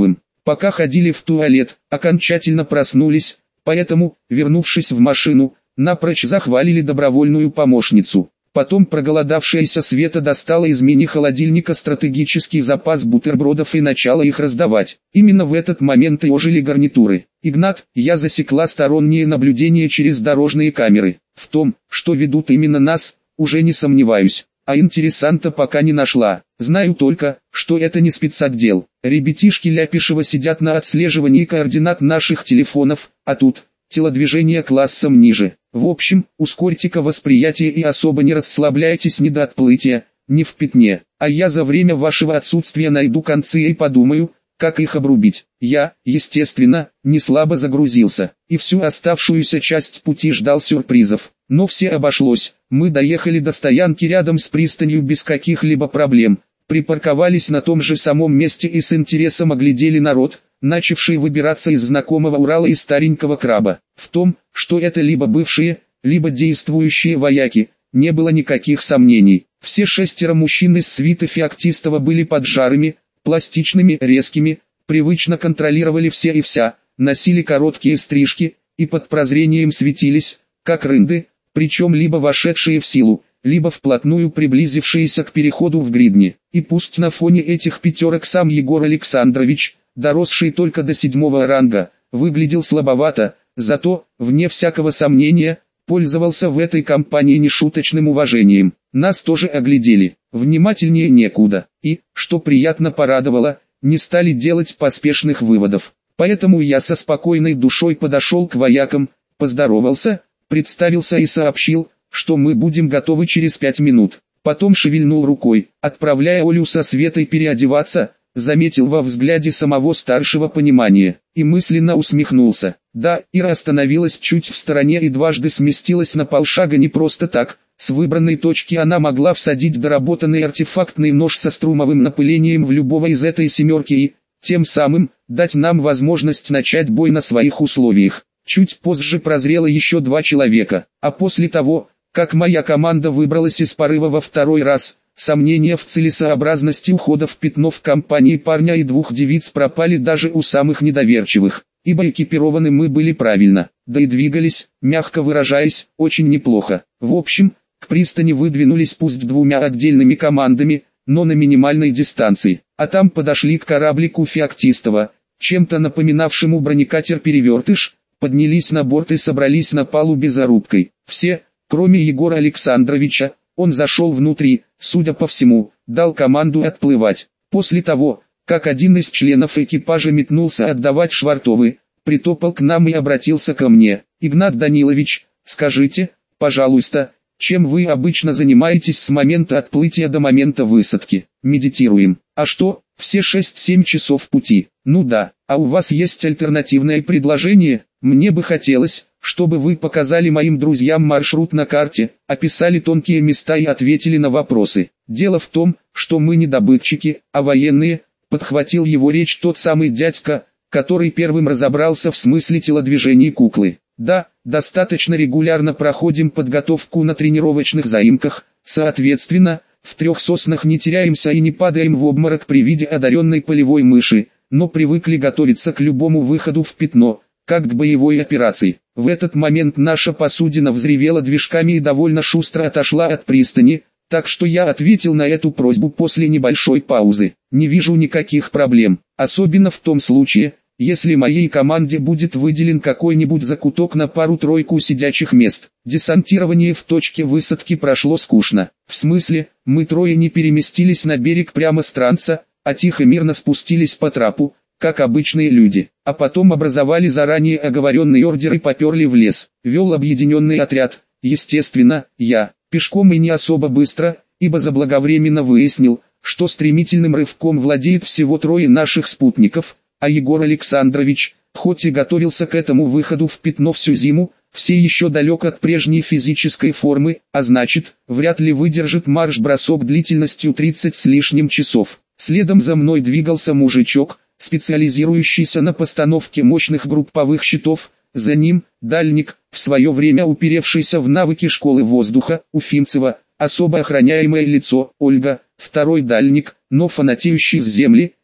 пока ходили в туалет, окончательно проснулись, поэтому, вернувшись в машину, напрочь захвалили добровольную помощницу. Потом проголодавшаяся Света достала из мини-холодильника стратегический запас бутербродов и начала их раздавать. Именно в этот момент и ожили гарнитуры. «Игнат, я засекла сторонние наблюдения через дорожные камеры. В том, что ведут именно нас, уже не сомневаюсь. А интересанта пока не нашла. Знаю только, что это не спецотдел. Ребятишки Ляпишева сидят на отслеживании координат наших телефонов, а тут телодвижение классом ниже. В общем, ускорьте-ка восприятие и особо не расслабляйтесь ни до отплытия, ни в пятне. А я за время вашего отсутствия найду концы и подумаю, как их обрубить». Я, естественно, не слабо загрузился, и всю оставшуюся часть пути ждал сюрпризов. Но все обошлось, мы доехали до стоянки рядом с пристанью без каких-либо проблем, припарковались на том же самом месте и с интересом оглядели народ, начавший выбираться из знакомого Урала и старенького краба. В том, что это либо бывшие, либо действующие вояки, не было никаких сомнений. Все 6 мужчин из свиты Феоктистова были поджарыми, пластичными, резкими, привычно контролировали все и вся, носили короткие стрижки, и под прозрением светились, как рынды, причем либо вошедшие в силу, либо вплотную приблизившиеся к переходу в гридни. И пусть на фоне этих 5 сам Егор Александрович, доросший только до 7 ранга, выглядел слабовато, зато, вне всякого сомнения, пользовался в этой компании нешуточным уважением. Нас тоже оглядели, внимательнее некуда, и, что приятно порадовало, не стали делать поспешных выводов. Поэтому я со спокойной душой подошел к воякам, поздоровался, представился и сообщил, что мы будем готовы через 5 минут. Потом шевельнул рукой, отправляя Олю со Светой переодеваться, заметил во взгляде самого старшего понимание, и мысленно усмехнулся. Да, Ира остановилась чуть в стороне и дважды сместилась на полшага не просто так. С выбранной точки она могла всадить доработанный артефактный нож со струмовым напылением в любого из этой 7 и, тем самым, дать нам возможность начать бой на своих условиях. Чуть позже прозрело еще 2 человека, а после того, как моя команда выбралась из порыва во 2-й раз, сомнения в целесообразности ухода в пятно в компании парня и 2 девиц пропали даже у самых недоверчивых, ибо экипированы мы были правильно, да и двигались, мягко выражаясь, очень неплохо. В общем, к пристани выдвинулись пусть 2 отдельными командами, но на минимальной дистанции, а там подошли к кораблику Феоктистова, чем-то напоминавшему бронекатер-перевертыш, поднялись на борт и собрались на палубе за рубкой. Все, кроме Егора Александровича. Он зашел внутри, судя по всему, дал команду отплывать. После того, как один из членов экипажа метнулся отдавать швартовы, притопал к нам и обратился ко мне. «Игнат Данилович, скажите, пожалуйста, чем вы обычно занимаетесь с момента отплытия до момента высадки?» «Медитируем». «А что, все 6-7 часов пути?» «Ну да, а у вас есть альтернативное предложение?» «Мне бы хотелось, чтобы вы показали моим друзьям маршрут на карте, описали тонкие места и ответили на вопросы. Дело в том, что мы не добытчики, а военные», подхватил его речь тот самый дядька, который первым разобрался в смысле телодвижений куклы. «Да, достаточно регулярно проходим подготовку на тренировочных заимках, соответственно, в 3 соснах не теряемся и не падаем в обморок при виде одаренной полевой мыши, но привыкли готовиться к любому выходу в пятно, как к боевой операции». В этот момент наша посудина взревела движками и довольно шустро отошла от пристани, так что я ответил на эту просьбу после небольшой паузы. Не вижу никаких проблем, особенно в том случае, если моей команде будет выделен какой-нибудь закуток на пару-тройку сидячих мест. Десантирование в точке высадки прошло скучно. В смысле, мы 3 не переместились на берег прямо с транса, а тихо-мирно спустились по трапу, как обычные люди, а потом образовали заранее оговоренный ордер и поперли в лес. Вел объединенный отряд, естественно, я, пешком и не особо быстро, ибо заблаговременно выяснил, что стремительным рывком владеет всего 3 наших спутников, а Егор Александрович, хоть и готовился к этому выходу в пятно всю зиму, все еще далек от прежней физической формы, а значит, вряд ли выдержит марш-бросок длительностью 30 с лишним часов. Следом за мной двигался мужичок, специализирующийся на постановке мощных групповых щитов, за ним, дальник, в свое время уперевшийся в навыки школы воздуха, Уфимцева, особо охраняемое лицо, Ольга, 2-й дальник, но фанатеющий с земли,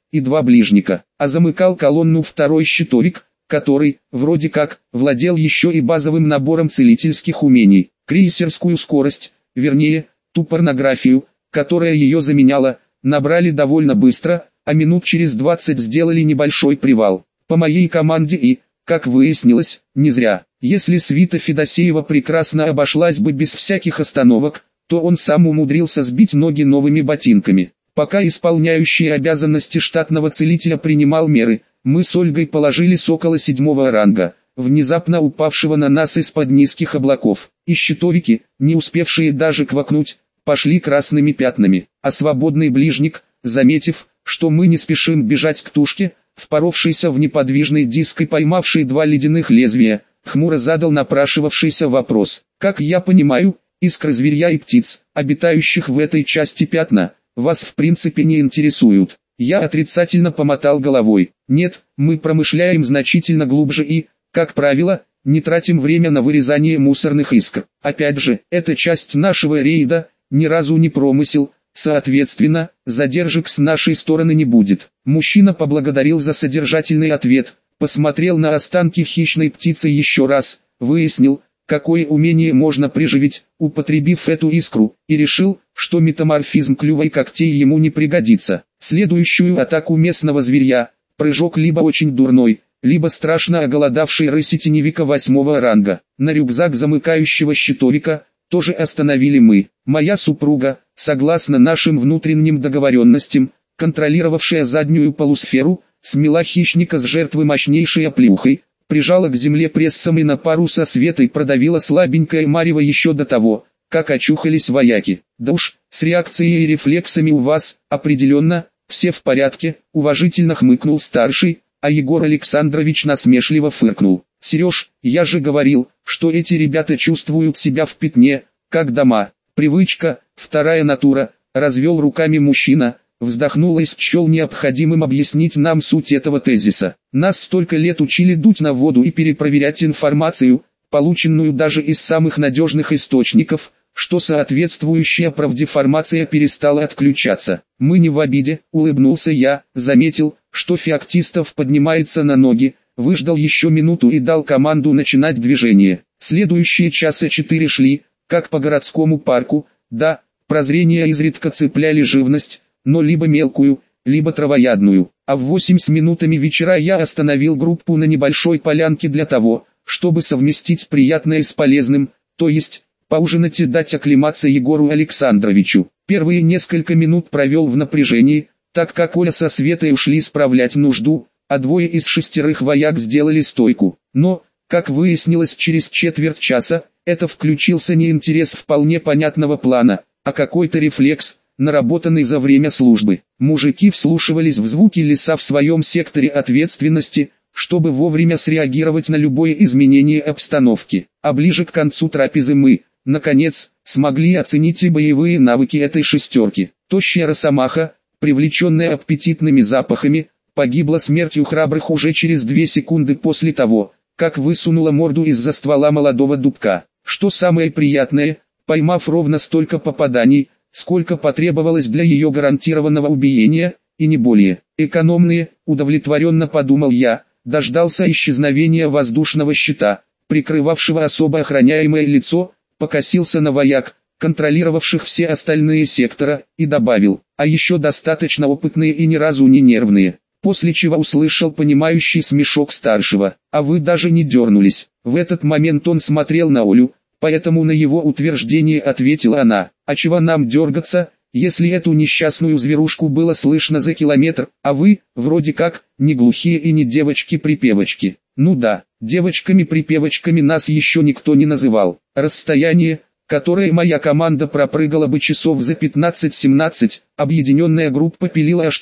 и 2 ближника, а замыкал колонну второй щитовик, который, вроде как, владел еще и базовым набором целительских умений, крейсерскую скорость, вернее, ту порнографию, которая ее заменяла, набрали довольно быстро, а минут через 20 сделали небольшой привал. По моей команде и, как выяснилось, не зря. Если свита Федосеева прекрасно обошлась бы без всяких остановок, то он сам умудрился сбить ноги новыми ботинками. Пока исполняющий обязанности штатного целителя принимал меры, мы с Ольгой положились около 7-го ранга, внезапно упавшего на нас из-под низких облаков, и щитовики, не успевшие даже квакнуть, пошли красными пятнами, а свободный ближник, заметив, что мы не спешим бежать к тушке, впоровшийся в неподвижный диск и поймавший 2 ледяных лезвия, хмуро задал напрашивавшийся вопрос. Как я понимаю, искры зверья и птиц, обитающих в этой части пятна, вас в принципе не интересуют. Я отрицательно помотал головой. Нет, мы промышляем значительно глубже и, как правило, не тратим время на вырезание мусорных искр. Опять же, эта часть нашего рейда, ни разу не промысел, соответственно, задержек с нашей стороны не будет. Мужчина поблагодарил за содержательный ответ, посмотрел на останки хищной птицы еще раз, выяснил, какое умение можно приживить, употребив эту искру, и решил, что метаморфизм клюва и когтей ему не пригодится. Следующую атаку местного зверья, прыжок либо очень дурной, либо страшно оголодавший рыси теневика 8-го ранга, на рюкзак замыкающего щитовика, тоже остановили мы. Моя супруга, согласно нашим внутренним договоренностям, контролировавшая заднюю полусферу, смела хищника с жертвы мощнейшей оплеухой, прижала к земле прессом и на пару со Светой продавила слабенькое марево еще до того, как очухались вояки. Да уж, с реакцией и рефлексами у вас, определенно, все в порядке, уважительно хмыкнул старший, а Егор Александрович насмешливо фыркнул. Сереж, я же говорил, что эти ребята чувствуют себя в пятне, как дома. Привычка, вторая натура, развел руками мужчина, вздохнул и счел необходимым объяснить нам суть этого тезиса. Нас столько лет учили дуть на воду и перепроверять информацию, полученную даже из самых надежных источников, что соответствующая правдеформация перестала отключаться. Мы не в обиде, улыбнулся я, заметил, что Феоктистов поднимается на ноги, выждал еще минуту и дал команду начинать движение. Следующие часа 4 шли, как по городскому парку, да, прозрения изредка цепляли живность, но либо мелкую, либо травоядную. А в 8 с минутами вечера я остановил группу на небольшой полянке для того, чтобы совместить приятное с полезным, то есть, поужинать и дать оклематься Егору Александровичу. Первые несколько минут провел в напряжении, так как Оля со Светой ушли справлять нужду, а 2 из 6 вояк сделали стойку. Но, как выяснилось через четверть часа, это включился не интерес вполне понятного плана, а какой-то рефлекс, наработанный за время службы. Мужики вслушивались в звуки леса в своем секторе ответственности, чтобы вовремя среагировать на любое изменение обстановки. А ближе к концу трапезы мы, наконец, смогли оценить и боевые навыки этой шестерки. Тощая росомаха, привлеченная аппетитными запахами, погибла смертью храбрых уже через 2 секунды после того, как высунула морду из-за ствола молодого дубка. Что самое приятное, поймав ровно столько попаданий, сколько потребовалось для ее гарантированного убиения, и не более. Экономные, удовлетворенно подумал я, дождался исчезновения воздушного щита, прикрывавшего особо охраняемое лицо, покосился на вояк, контролировавших все остальные сектора, и добавил, а еще достаточно опытные и ни разу не нервные. После чего услышал понимающий смешок старшего, а вы даже не дернулись. В этот момент он смотрел на Олю, поэтому на его утверждение ответила она, а чего нам дергаться, если эту несчастную зверушку было слышно за километр, а вы, вроде как, не глухие и не девочки-припевочки. Ну да, девочками-припевочками нас еще никто не называл. Расстояние, которое моя команда пропрыгала бы часов за 15-17, объединенная группа пилила аж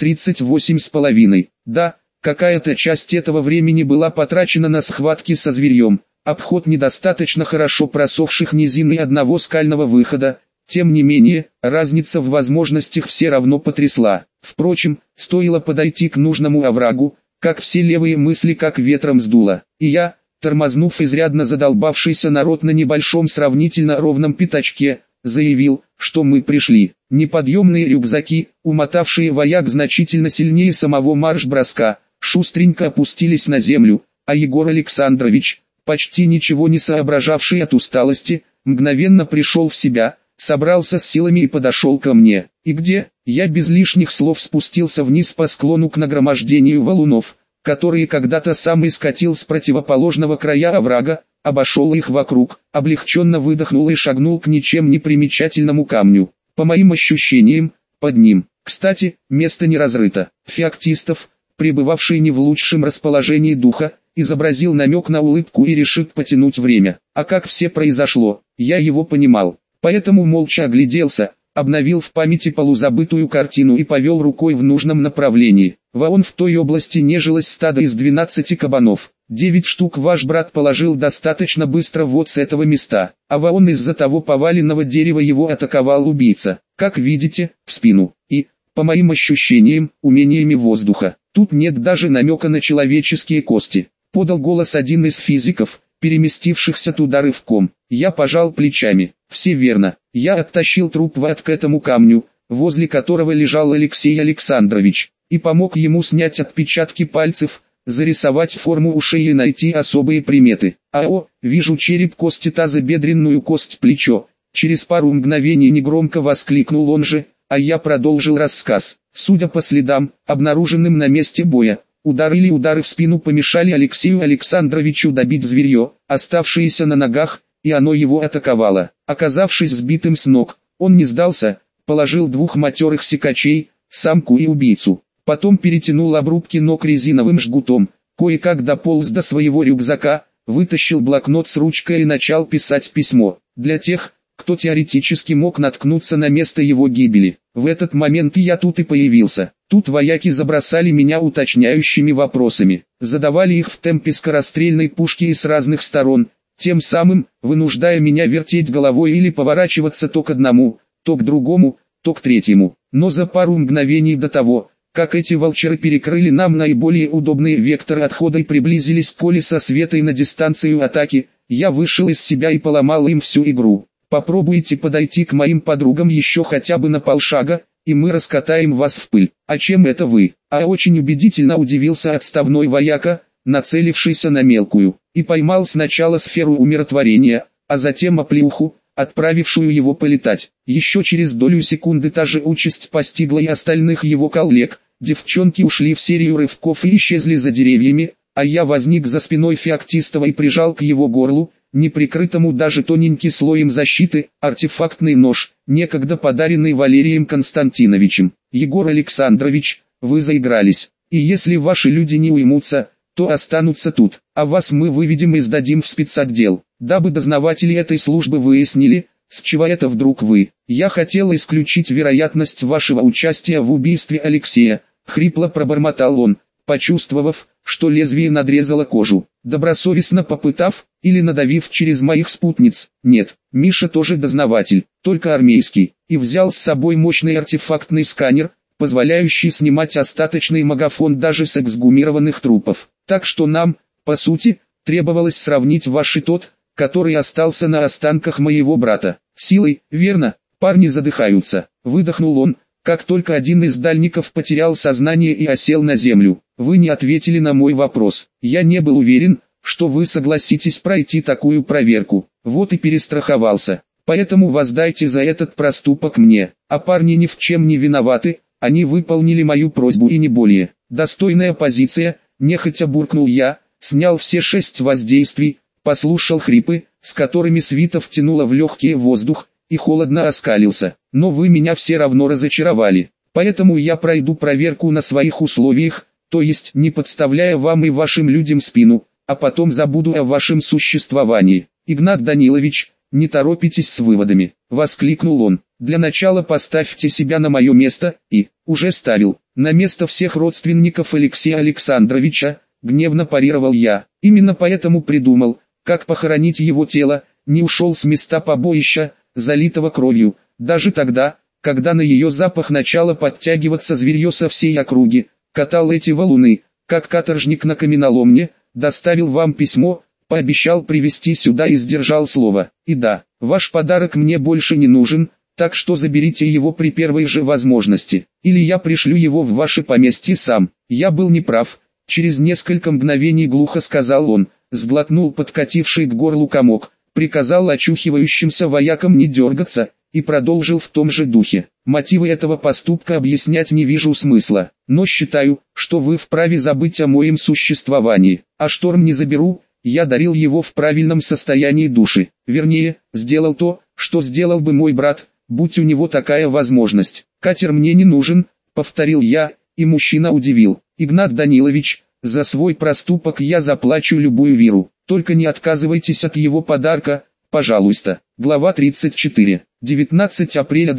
38,5. Да, какая-то часть этого времени была потрачена на схватки со зверьем, обход недостаточно хорошо просохших низин и одного скального выхода. Тем не менее, разница в возможностях все равно потрясла. Впрочем, стоило подойти к нужному оврагу, как все левые мысли как ветром сдуло, и я, тормознув изрядно задолбавшийся народ на небольшом сравнительно ровном пятачке, заявил, что мы пришли. Неподъемные рюкзаки, умотавшие вояк значительно сильнее самого марш-броска, шустренько опустились на землю, а Егор Александрович, почти ничего не соображавший от усталости, мгновенно пришел в себя, собрался с силами и подошел ко мне. И где? Я без лишних слов спустился вниз по склону к нагромождению валунов, которые когда-то сам и скатил с противоположного края оврага, обошел их вокруг, облегченно выдохнул и шагнул к ничем не примечательному камню. По моим ощущениям, под ним. Кстати, место не разрыто. Феоктистов, пребывавший не в лучшем расположении духа, изобразил намек на улыбку и решит потянуть время. А как все произошло, я его понимал. Поэтому молча огляделся, обновил в памяти полузабытую картину и повел рукой в нужном направлении. Вон в той области нежилось стадо из 12 кабанов. 9 штук ваш брат положил достаточно быстро вот с этого места, а вон из-за того поваленного дерева его атаковал убийца, как видите, в спину. И, по моим ощущениям, умениями воздуха, тут нет даже намека на человеческие кости. Подал голос один из физиков, переместившихся туда рывком. Я пожал плечами. Все верно. Я оттащил труп к этому камню, возле которого лежал Алексей Александрович, и помог ему снять отпечатки пальцев, зарисовать форму ушей и найти особые приметы. Вижу череп, кости таза, бедренную кость, плечо. Через пару мгновений негромко воскликнул он же, а я продолжил рассказ. Судя по следам, обнаруженным на месте боя, удары в спину помешали Алексею Александровичу добить зверье, оставшееся на ногах, и оно его атаковало. Оказавшись сбитым с ног, он не сдался, положил 2 матерых сикачей, самку и убийцу. Потом перетянул обрубки ног резиновым жгутом, кое-как дополз до своего рюкзака, вытащил блокнот с ручкой и начал писать письмо. Для тех, кто теоретически мог наткнуться на место его гибели. В этот момент я тут и появился. Тут вояки забросали меня уточняющими вопросами, задавали их в темпе скорострельной пушки и с разных сторон, тем самым вынуждая меня вертеть головой или поворачиваться то к одному, то к другому, то к третьему. Но за пару мгновений до того, как эти волчары перекрыли нам наиболее удобные векторы отхода и приблизились к колесу света и на дистанцию атаки, я вышел из себя и поломал им всю игру. Попробуйте подойти к моим подругам еще хотя бы на полшага, и мы раскатаем вас в пыль. А чем это вы? Очень убедительно удивился отставной вояка, нацелившийся на мелкую, и поймал сначала сферу умиротворения, а затем оплеуху, отправившую его полетать. Еще через долю секунды та же участь постигла и остальных его коллег. Девчонки ушли в серию рывков и исчезли за деревьями, а я возник за спиной Феоктистова и прижал к его горлу, не прикрытому даже тоненьким слоем защиты, артефактный нож, некогда подаренный Валерием Константиновичем. Егор Александрович, вы заигрались, и если ваши люди не уймутся, то останутся тут, а вас мы выведем и сдадим в спецотдел, дабы дознаватели этой службы выяснили, с чего это вдруг вы. Я хотел исключить вероятность вашего участия в убийстве Алексея, хрипло пробормотал он, почувствовав, что лезвие надрезало кожу, добросовестно попытав, или надавив через моих спутниц. Нет, Миша тоже дознаватель, только армейский, и взял с собой мощный артефактный сканер, позволяющий снимать остаточный магафон даже с эксгумированных трупов. Так что нам, по сути, требовалось сравнить ваш и тот, который остался на останках моего брата. Силой, верно, парни задыхаются, выдохнул он, как только один из дальников потерял сознание и осел на землю. Вы не ответили на мой вопрос. Я не был уверен, что вы согласитесь пройти такую проверку. Вот и перестраховался. Поэтому воздайте за этот проступок мне. А парни ни в чем не виноваты, они выполнили мою просьбу и не более. Достойная позиция, нехотя буркнул я, снял все 6 воздействий, послушал хрипы, с которыми свита втянула в легкий воздух, и холодно оскалился. Но вы меня все равно разочаровали. Поэтому я пройду проверку на своих условиях, то есть не подставляя вам и вашим людям спину, а потом забуду о вашем существовании. Игнат Данилович, не торопитесь с выводами, воскликнул он. Для начала поставьте себя на мое место, и, уже ставил, на место всех родственников Алексея Александровича, гневно парировал я. Именно поэтому придумал, как похоронить его тело, не ушел с места побоища, залитого кровью, даже тогда, когда на ее запах начало подтягиваться зверье со всей округи, катал эти валуны, как каторжник на каменоломне, доставил вам письмо, пообещал привезти сюда и сдержал слово. И да, ваш подарок мне больше не нужен, так что заберите его при первой же возможности, или я пришлю его в ваше поместье сам. Я был неправ, через несколько мгновений глухо сказал он, сглотнул подкативший к горлу комок, приказал очухивающимся воякам не дергаться, и продолжил в том же духе. Мотивы этого поступка объяснять не вижу смысла, но считаю, что вы вправе забыть о моем существовании, а шторм не заберу, я дарил его в правильном состоянии души, вернее, сделал то, что сделал бы мой брат, будь у него такая возможность. Катер мне не нужен, повторил я, и мужчина удивил. Игнат Данилович, за свой проступок я заплачу любую виру, только не отказывайтесь от его подарка, пожалуйста. Глава 34. 19 апреля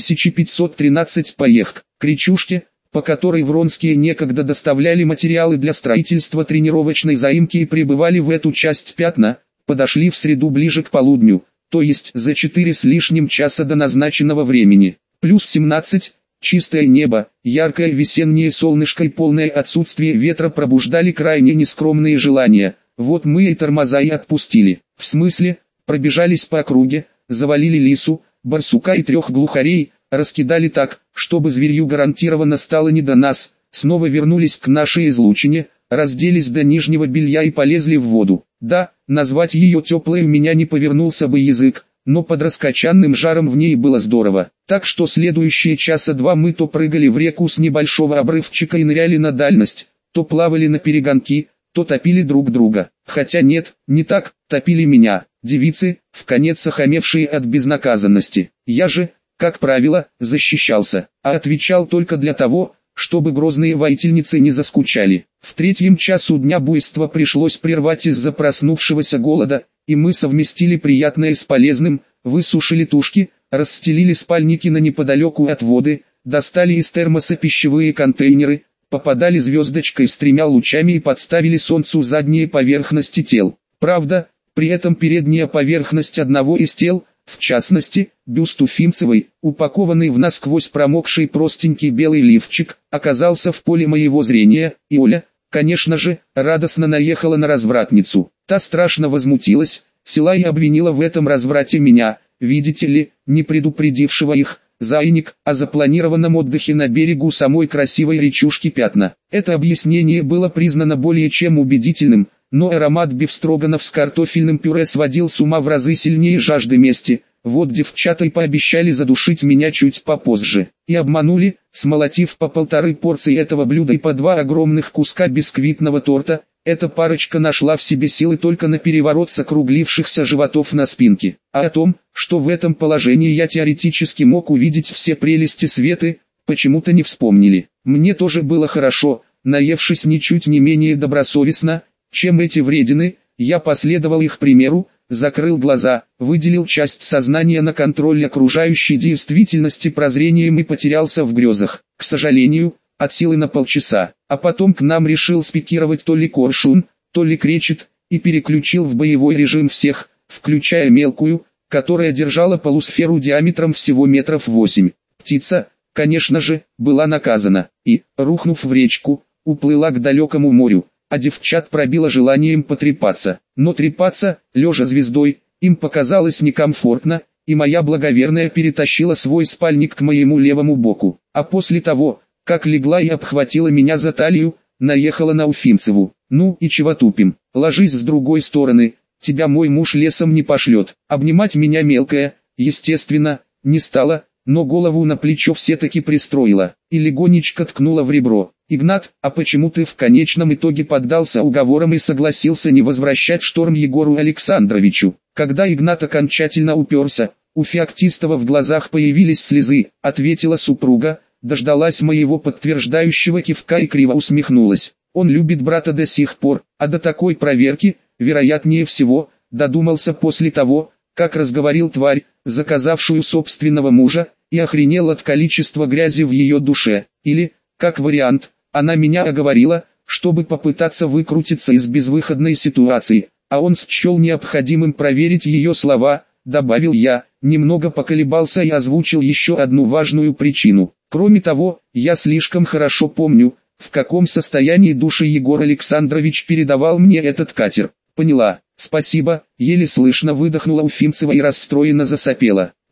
2513. Поехк. К речушке, по которой вронские некогда доставляли материалы для строительства тренировочной заимки и прибывали в эту часть Пятна, подошли в среду ближе к полудню, то есть за 4 с лишним часа до назначенного времени. Плюс 17, чистое небо, яркое весеннее солнышко и полное отсутствие ветра пробуждали крайне нескромные желания. Вот мы и тормоза и отпустили. В смысле, пробежались по округе, завалили лису, барсука и 3 глухарей, раскидали так, чтобы зверью гарантированно стало не до нас, снова вернулись к нашей излучине, разделись до нижнего белья и полезли в воду. Да, назвать ее теплой у меня не повернулся бы язык, но под раскачанным жаром в ней было здорово. Так что следующие часа 2 мы то прыгали в реку с небольшого обрывчика и ныряли на дальность, то плавали на перегонки, то топили друг друга. Хотя нет, не так, топили меня, девицы, вконец охамевшие от безнаказанности. Я же, как правило, защищался, а отвечал только для того, чтобы грозные воительницы не заскучали. В 3-м часу дня буйство пришлось прервать из-за проснувшегося голода, и мы совместили приятное с полезным, высушили тушки, расстелили спальники на неподалеку от воды, достали из термоса пищевые контейнеры, попадали звездочкой с 3 лучами и подставили солнцу задние поверхности тел. Правда, при этом передняя поверхность одного из тел, в частности, бюст Уфимцевой, упакованный в насквозь промокший простенький белый лифчик, оказался в поле моего зрения, и Оля, конечно же, радостно наехала на развратницу. Та страшно возмутилась, села и обвинила в этом разврате меня, видите ли, не предупредившего их, зайник, о запланированном отдыхе на берегу самой красивой речушки Пятна. Это объяснение было признано более чем убедительным, но аромат бифстроганов с картофельным пюре сводил с ума в разы сильнее жажды мести. Вот девчата и пообещали задушить меня чуть попозже. И обманули, смолотив по 1,5 порции этого блюда и по 2 огромных куска бисквитного торта. Эта парочка нашла в себе силы только на переворот с округлившихся животов на спинке. А о том, что в этом положении я теоретически мог увидеть все прелести Светы, почему-то не вспомнили. Мне тоже было хорошо, наевшись ничуть не менее добросовестно, чем эти вредины. Я последовал их примеру, закрыл глаза, выделил часть сознания на контроль окружающей действительности прозрением и потерялся в грезах. К сожалению, от силы на полчаса, а потом к нам решил спикировать то ли Коршун, то ли Кречет, и переключил в боевой режим всех, включая мелкую, которая держала полусферу диаметром всего 8 метров. Птица, конечно же, была наказана, и, рухнув в речку, уплыла к далекому морю, а девчат пробило желанием потрепаться. Но трепаться, лежа звездой, им показалось некомфортно, и моя благоверная перетащила свой спальник к моему левому боку, а после того, как легла и обхватила меня за талию, наехала на Уфимцеву. Ну и чего тупим, ложись с другой стороны, тебя мой муж лесом не пошлет. Обнимать меня мелкая, естественно, не стала, но голову на плечо все-таки пристроила, и легонечко ткнула в ребро. «Игнат, а почему ты в конечном итоге поддался уговорам и согласился не возвращать шторм Егору Александровичу?» Когда Игнат окончательно уперся, у Феоктистова в глазах появились слезы, ответила супруга, дождалась моего подтверждающего кивка и криво усмехнулась. Он любит брата до сих пор, а до такой проверки, вероятнее всего, додумался после того, как разговорил тварь, заказавшую собственного мужа, и охренел от количества грязи в ее душе. Или, как вариант, она меня оговорила, чтобы попытаться выкрутиться из безвыходной ситуации, а он счел необходимым проверить ее слова, добавил я, немного поколебался и озвучил еще одну важную причину. Кроме того, я слишком хорошо помню, в каком состоянии души Егор Александрович передавал мне этот катер. Поняла, спасибо, еле слышно выдохнула Уфимцева и расстроенно засопела.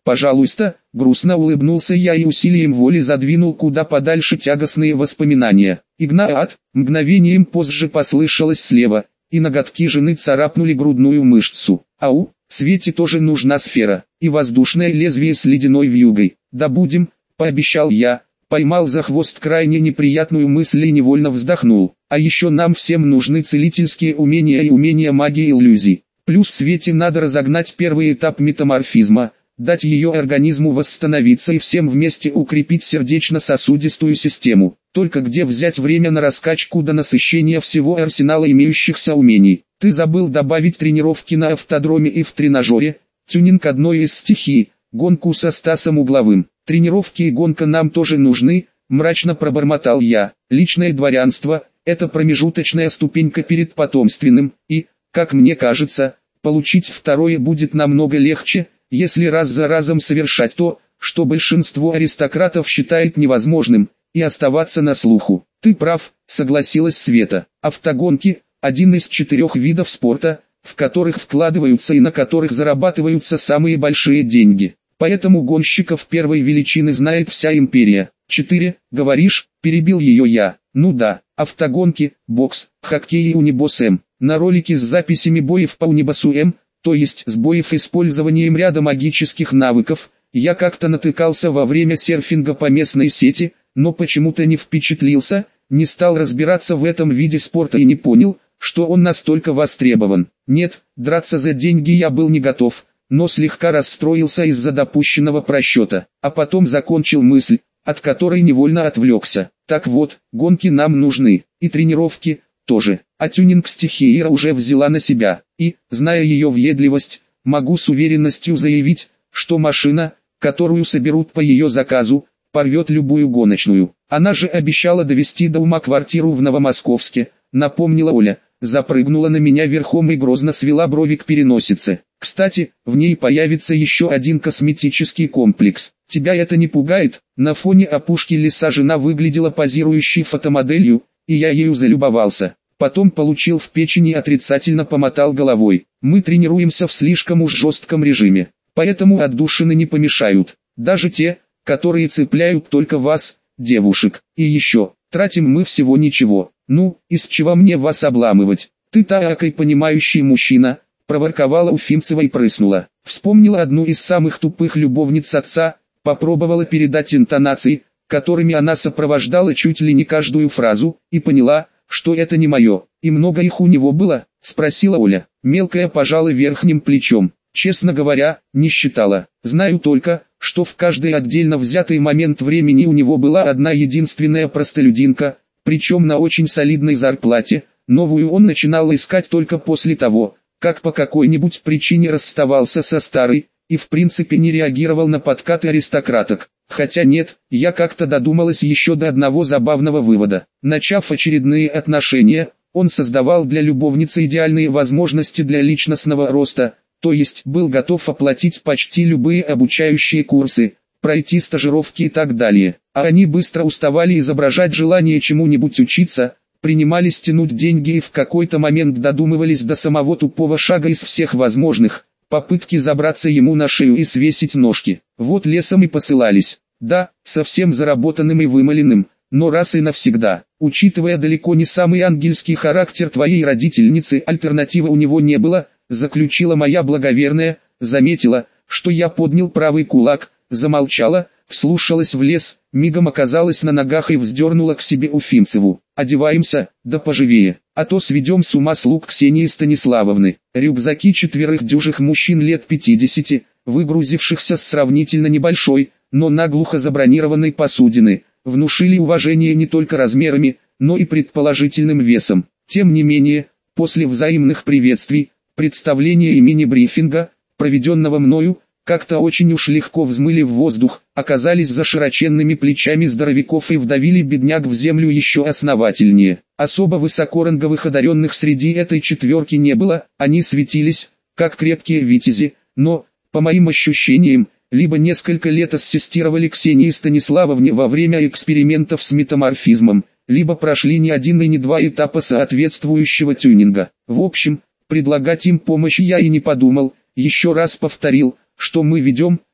Пожалуйста, грустно улыбнулся я и усилием воли задвинул куда подальше тягостные воспоминания. Игнат, мгновением позже послышалось слева, и ноготки жены царапнули грудную мышцу. Ау, Свете тоже нужна сфера, и воздушное лезвие с ледяной вьюгой. Добудем, пообещал я, поймал за хвост крайне неприятную мысль и невольно вздохнул. А еще нам всем нужны целительские умения и умения магии иллюзий. Плюс Свете надо разогнать первый этап метаморфизма, дать ее организму восстановиться и всем вместе укрепить сердечно-сосудистую систему. Только где взять время на раскачку до насыщения всего арсенала имеющихся умений? Ты забыл добавить тренировки на автодроме и в тренажере, тюнинг одной из стихий, гонку со Стасом Угловым. Тренировки и гонка нам тоже нужны, мрачно пробормотал я. Личное дворянство – это промежуточная ступенька перед потомственным, и, как мне кажется, получить второе будет намного легче, если раз за разом совершать то, что большинство аристократов считает невозможным, и оставаться на слуху. Ты прав, согласилась Света. Автогонки – один из 4 видов спорта, в которых вкладываются и на которых зарабатываются самые большие деньги. Поэтому гонщиков первой величины знает вся империя. 4, говоришь, перебил ее я. Ну да, автогонки, бокс, хоккей и унибос М. На ролике с записями боев по унибосу М, то есть с боев использованием ряда магических навыков, я как-то натыкался во время серфинга по местной сети, но почему-то не впечатлился, не стал разбираться в этом виде спорта и не понял, что он настолько востребован. Нет, драться за деньги я был не готов, но слегка расстроился из-за допущенного просчета, а потом закончил мысль, от которой невольно отвлекся. Так вот, гонки нам нужны, и тренировки тоже, а тюнинг стихии Ира уже взяла на себя, и, зная ее въедливость, могу с уверенностью заявить, что машина, которую соберут по ее заказу, порвет любую гоночную. Она же обещала довести до ума квартиру в Новомосковске, напомнила Оля, запрыгнула на меня верхом и грозно свела брови к переносице. Кстати, в ней появится еще один косметический комплекс. Тебя это не пугает? На фоне опушки леса жена выглядела позирующей фотомоделью, и я ею залюбовался. Потом получил в печень и отрицательно помотал головой. Мы тренируемся в слишком уж жестком режиме, поэтому отдушины не помешают. Даже те, которые цепляют только вас, девушек. И еще, тратим мы всего ничего. Ну, из чего мне вас обламывать? Ты такой понимающий мужчина, проворковала Уфимцева и прыснула. Вспомнила одну из самых тупых любовниц отца, попробовала передать интонации, которыми она сопровождала чуть ли не каждую фразу, и поняла, что это не мое. И много их у него было, спросила Оля. Мелкая пожала верхним плечом. Честно говоря, не считала. Знаю только, что в каждый отдельно взятый момент времени у него была одна единственная простолюдинка, причем на очень солидной зарплате. Новую он начинал искать только после того, как по какой-нибудь причине расставался со старой, и в принципе не реагировал на подкаты аристократок. Хотя нет, я как-то додумалась еще до одного забавного вывода. Начав очередные отношения, он создавал для любовницы идеальные возможности для личностного роста, то есть был готов оплатить почти любые обучающие курсы, пройти стажировки и так далее. А они быстро уставали изображать желание чему-нибудь учиться, принимались тянуть деньги и в какой-то момент додумывались до самого тупого шага из всех возможных, попытки забраться ему на шею и свесить ножки. Вот лесом и посылались. Да, совсем заработанным и вымаленным, но раз и навсегда. Учитывая далеко не самый ангельский характер твоей родительницы, альтернативы у него не было, заключила моя благоверная, заметила, что я поднял правый кулак, замолчала, вслушалась в лес, мигом оказалась на ногах и вздернула к себе Уфимцеву. Одеваемся, да поживее, а то сведем с ума слуг Ксении Станиславовны. Рюкзаки 4 дюжих мужчин лет 50, выгрузившихся с сравнительно небольшой, но наглухо забронированной посудины, внушили уважение не только размерами, но и предположительным весом. Тем не менее, после взаимных приветствий, представления и мини-брифинга, проведенного мною, как-то очень уж легко взмыли в воздух, оказались за широченными плечами здоровяков и вдавили бедняк в землю еще основательнее. Особо высокоранговых одаренных среди этой четверки не было, они светились, как крепкие витязи, но, по моим ощущениям, либо несколько лет ассистировали Ксении Станиславовне во время экспериментов с метаморфизмом, либо прошли не один и не два этапа соответствующего тюнинга. В общем, предлагать им помощь я и не подумал, еще раз повторил, что мы ведем,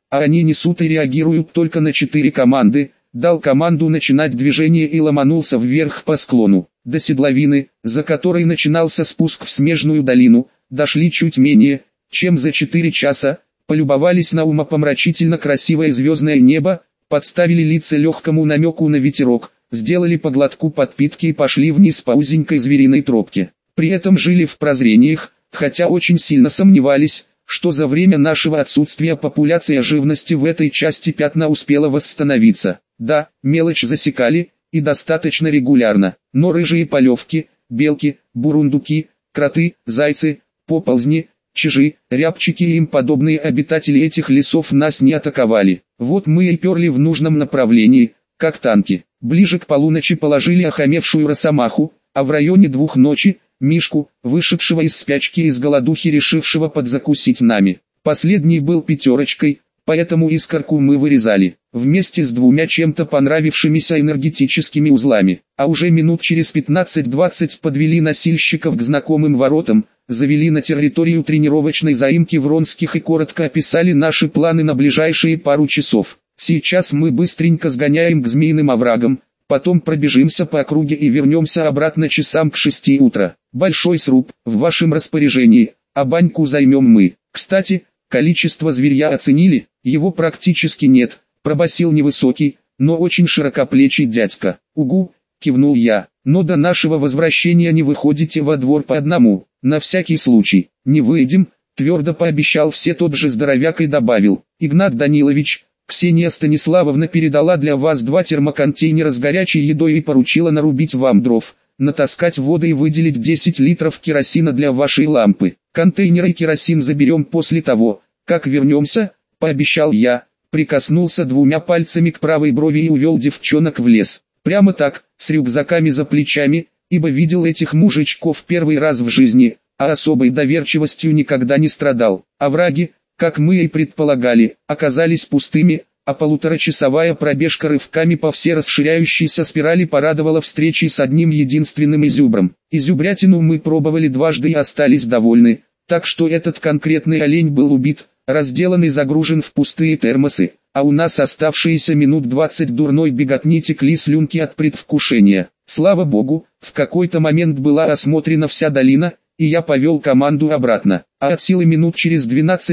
а они несут и реагируют только на 4 команды. Дал команду начинать движение и ломанулся вверх по склону. До седловины, за которой начинался спуск в смежную долину, дошли чуть менее, чем за 4 часа, полюбовались на умопомрачительно красивое звездное небо, подставили лица легкому намеку на ветерок, сделали по глотку подпитки и пошли вниз по узенькой звериной тропке. При этом жили в прозрениях, хотя очень сильно сомневались, что за время нашего отсутствия популяция живности в этой части пятна успела восстановиться. Да, мелочь засекали, и достаточно регулярно, но рыжие полевки, белки, бурундуки, кроты, зайцы, поползни, чижи, рябчики и им подобные обитатели этих лесов нас не атаковали. Вот мы и перли в нужном направлении, как танки. Ближе к полуночи положили охамевшую росомаху, а в районе 2 ночи – Мишку, вышедшего из спячки и с голодухи решившего подзакусить нами. Последний был 5, поэтому искорку мы вырезали, вместе с 2 чем-то понравившимися энергетическими узлами. А уже минут через 15-20 подвели носильщиков к знакомым воротам, завели на территорию тренировочной заимки Вронских и коротко описали наши планы на ближайшие пару часов. Сейчас мы быстренько сгоняем к Змеиным оврагам, потом пробежимся по округе и вернемся обратно часам к 6 утра. Большой сруб в вашем распоряжении, а баньку займем мы. Кстати, количество зверья оценили? Его практически нет, пробасил невысокий, но очень широкоплечий дядька. Угу, кивнул я, но до нашего возвращения не выходите во двор по одному, на всякий случай. Не выйдем, твердо пообещал все тот же здоровяк и добавил. Игнат Данилович, Ксения Станиславовна передала для вас 2 термоконтейнера с горячей едой и поручила нарубить вам дров, натаскать воды и выделить 10 литров керосина для вашей лампы. Контейнеры и керосин заберем после того, как вернемся, пообещал я, прикоснулся 2 пальцами к правой брови и увел девчонок в лес. Прямо так, с рюкзаками за плечами, ибо видел этих мужичков первый раз в жизни, а особой доверчивостью никогда не страдал. Овраги, как мы и предполагали, оказались пустыми, а полуторачасовая пробежка рывками по все расширяющейся спирали порадовала встречей с одним единственным изюбром. Изюбрятину мы пробовали дважды и остались довольны, так что этот конкретный олень был убит, разделан и загружен в пустые термосы, а у нас оставшиеся минут 20 дурной беготни текли слюнки от предвкушения. Слава богу, в какой-то момент была осмотрена вся долина, и я повел команду обратно, а от силы минут через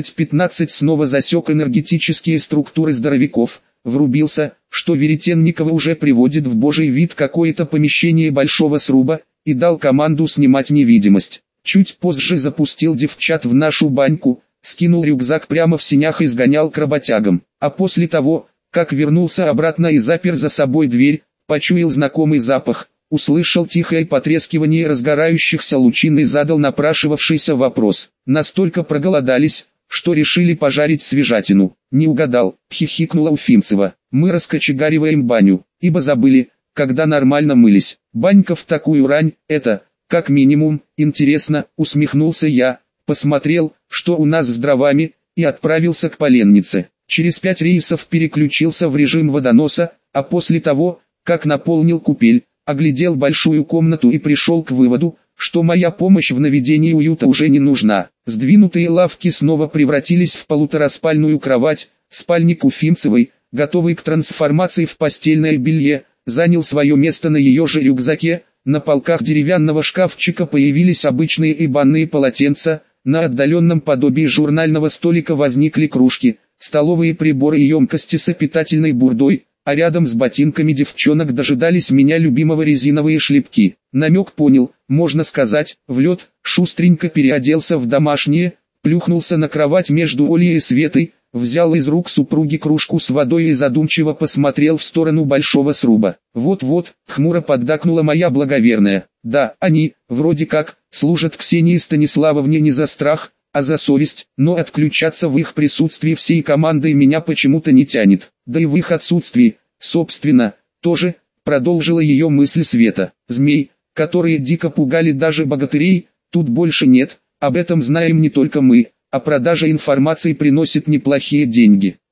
12-15 снова засек энергетические структуры здоровяков, врубился, что Веретенникова уже приводит в божий вид какое-то помещение большого сруба, и дал команду снимать невидимость. Чуть позже запустил девчат в нашу баньку, скинул рюкзак прямо в сенях и сгонял к работягам, а после того, как вернулся обратно и запер за собой дверь, почуял знакомый запах. Услышал тихое потрескивание разгорающихся лучин и задал напрашивавшийся вопрос. Настолько проголодались, что решили пожарить свежатину. Не угадал, хихикнула Уфимцева. Мы раскочегариваем баню, ибо забыли, когда нормально мылись. Банька в такую рань, это, как минимум, интересно, усмехнулся я, посмотрел, что у нас с дровами, и отправился к поленнице. Через 5 рейсов переключился в режим водоноса, а после того, как наполнил купель, оглядел большую комнату и пришел к выводу, что моя помощь в наведении уюта уже не нужна. Сдвинутые лавки снова превратились в полутораспальную кровать, спальник Уфимцевой, готовый к трансформации в постельное белье, занял свое место на ее же рюкзаке, на полках деревянного шкафчика появились обычные и банные полотенца, на отдаленном подобии журнального столика возникли кружки, столовые приборы и емкости с питательной бурдой, а рядом с ботинками девчонок дожидались меня любимого резиновые шлепки. Намек понял, можно сказать, в лед, шустренько переоделся в домашнее, плюхнулся на кровать между Олей и Светой, взял из рук супруги кружку с водой и задумчиво посмотрел в сторону большого сруба. Вот-вот, хмуро поддакнула моя благоверная. Да, они, вроде как, служат Ксении Станиславовне не за страх, а за совесть, но отключаться в их присутствии всей командой меня почему-то не тянет. Да и в их отсутствии, собственно, тоже, продолжила ее мысль Света. Змей, которые дико пугали даже богатырей, тут больше нет, об этом знаем не только мы, а продажа информации приносит неплохие деньги.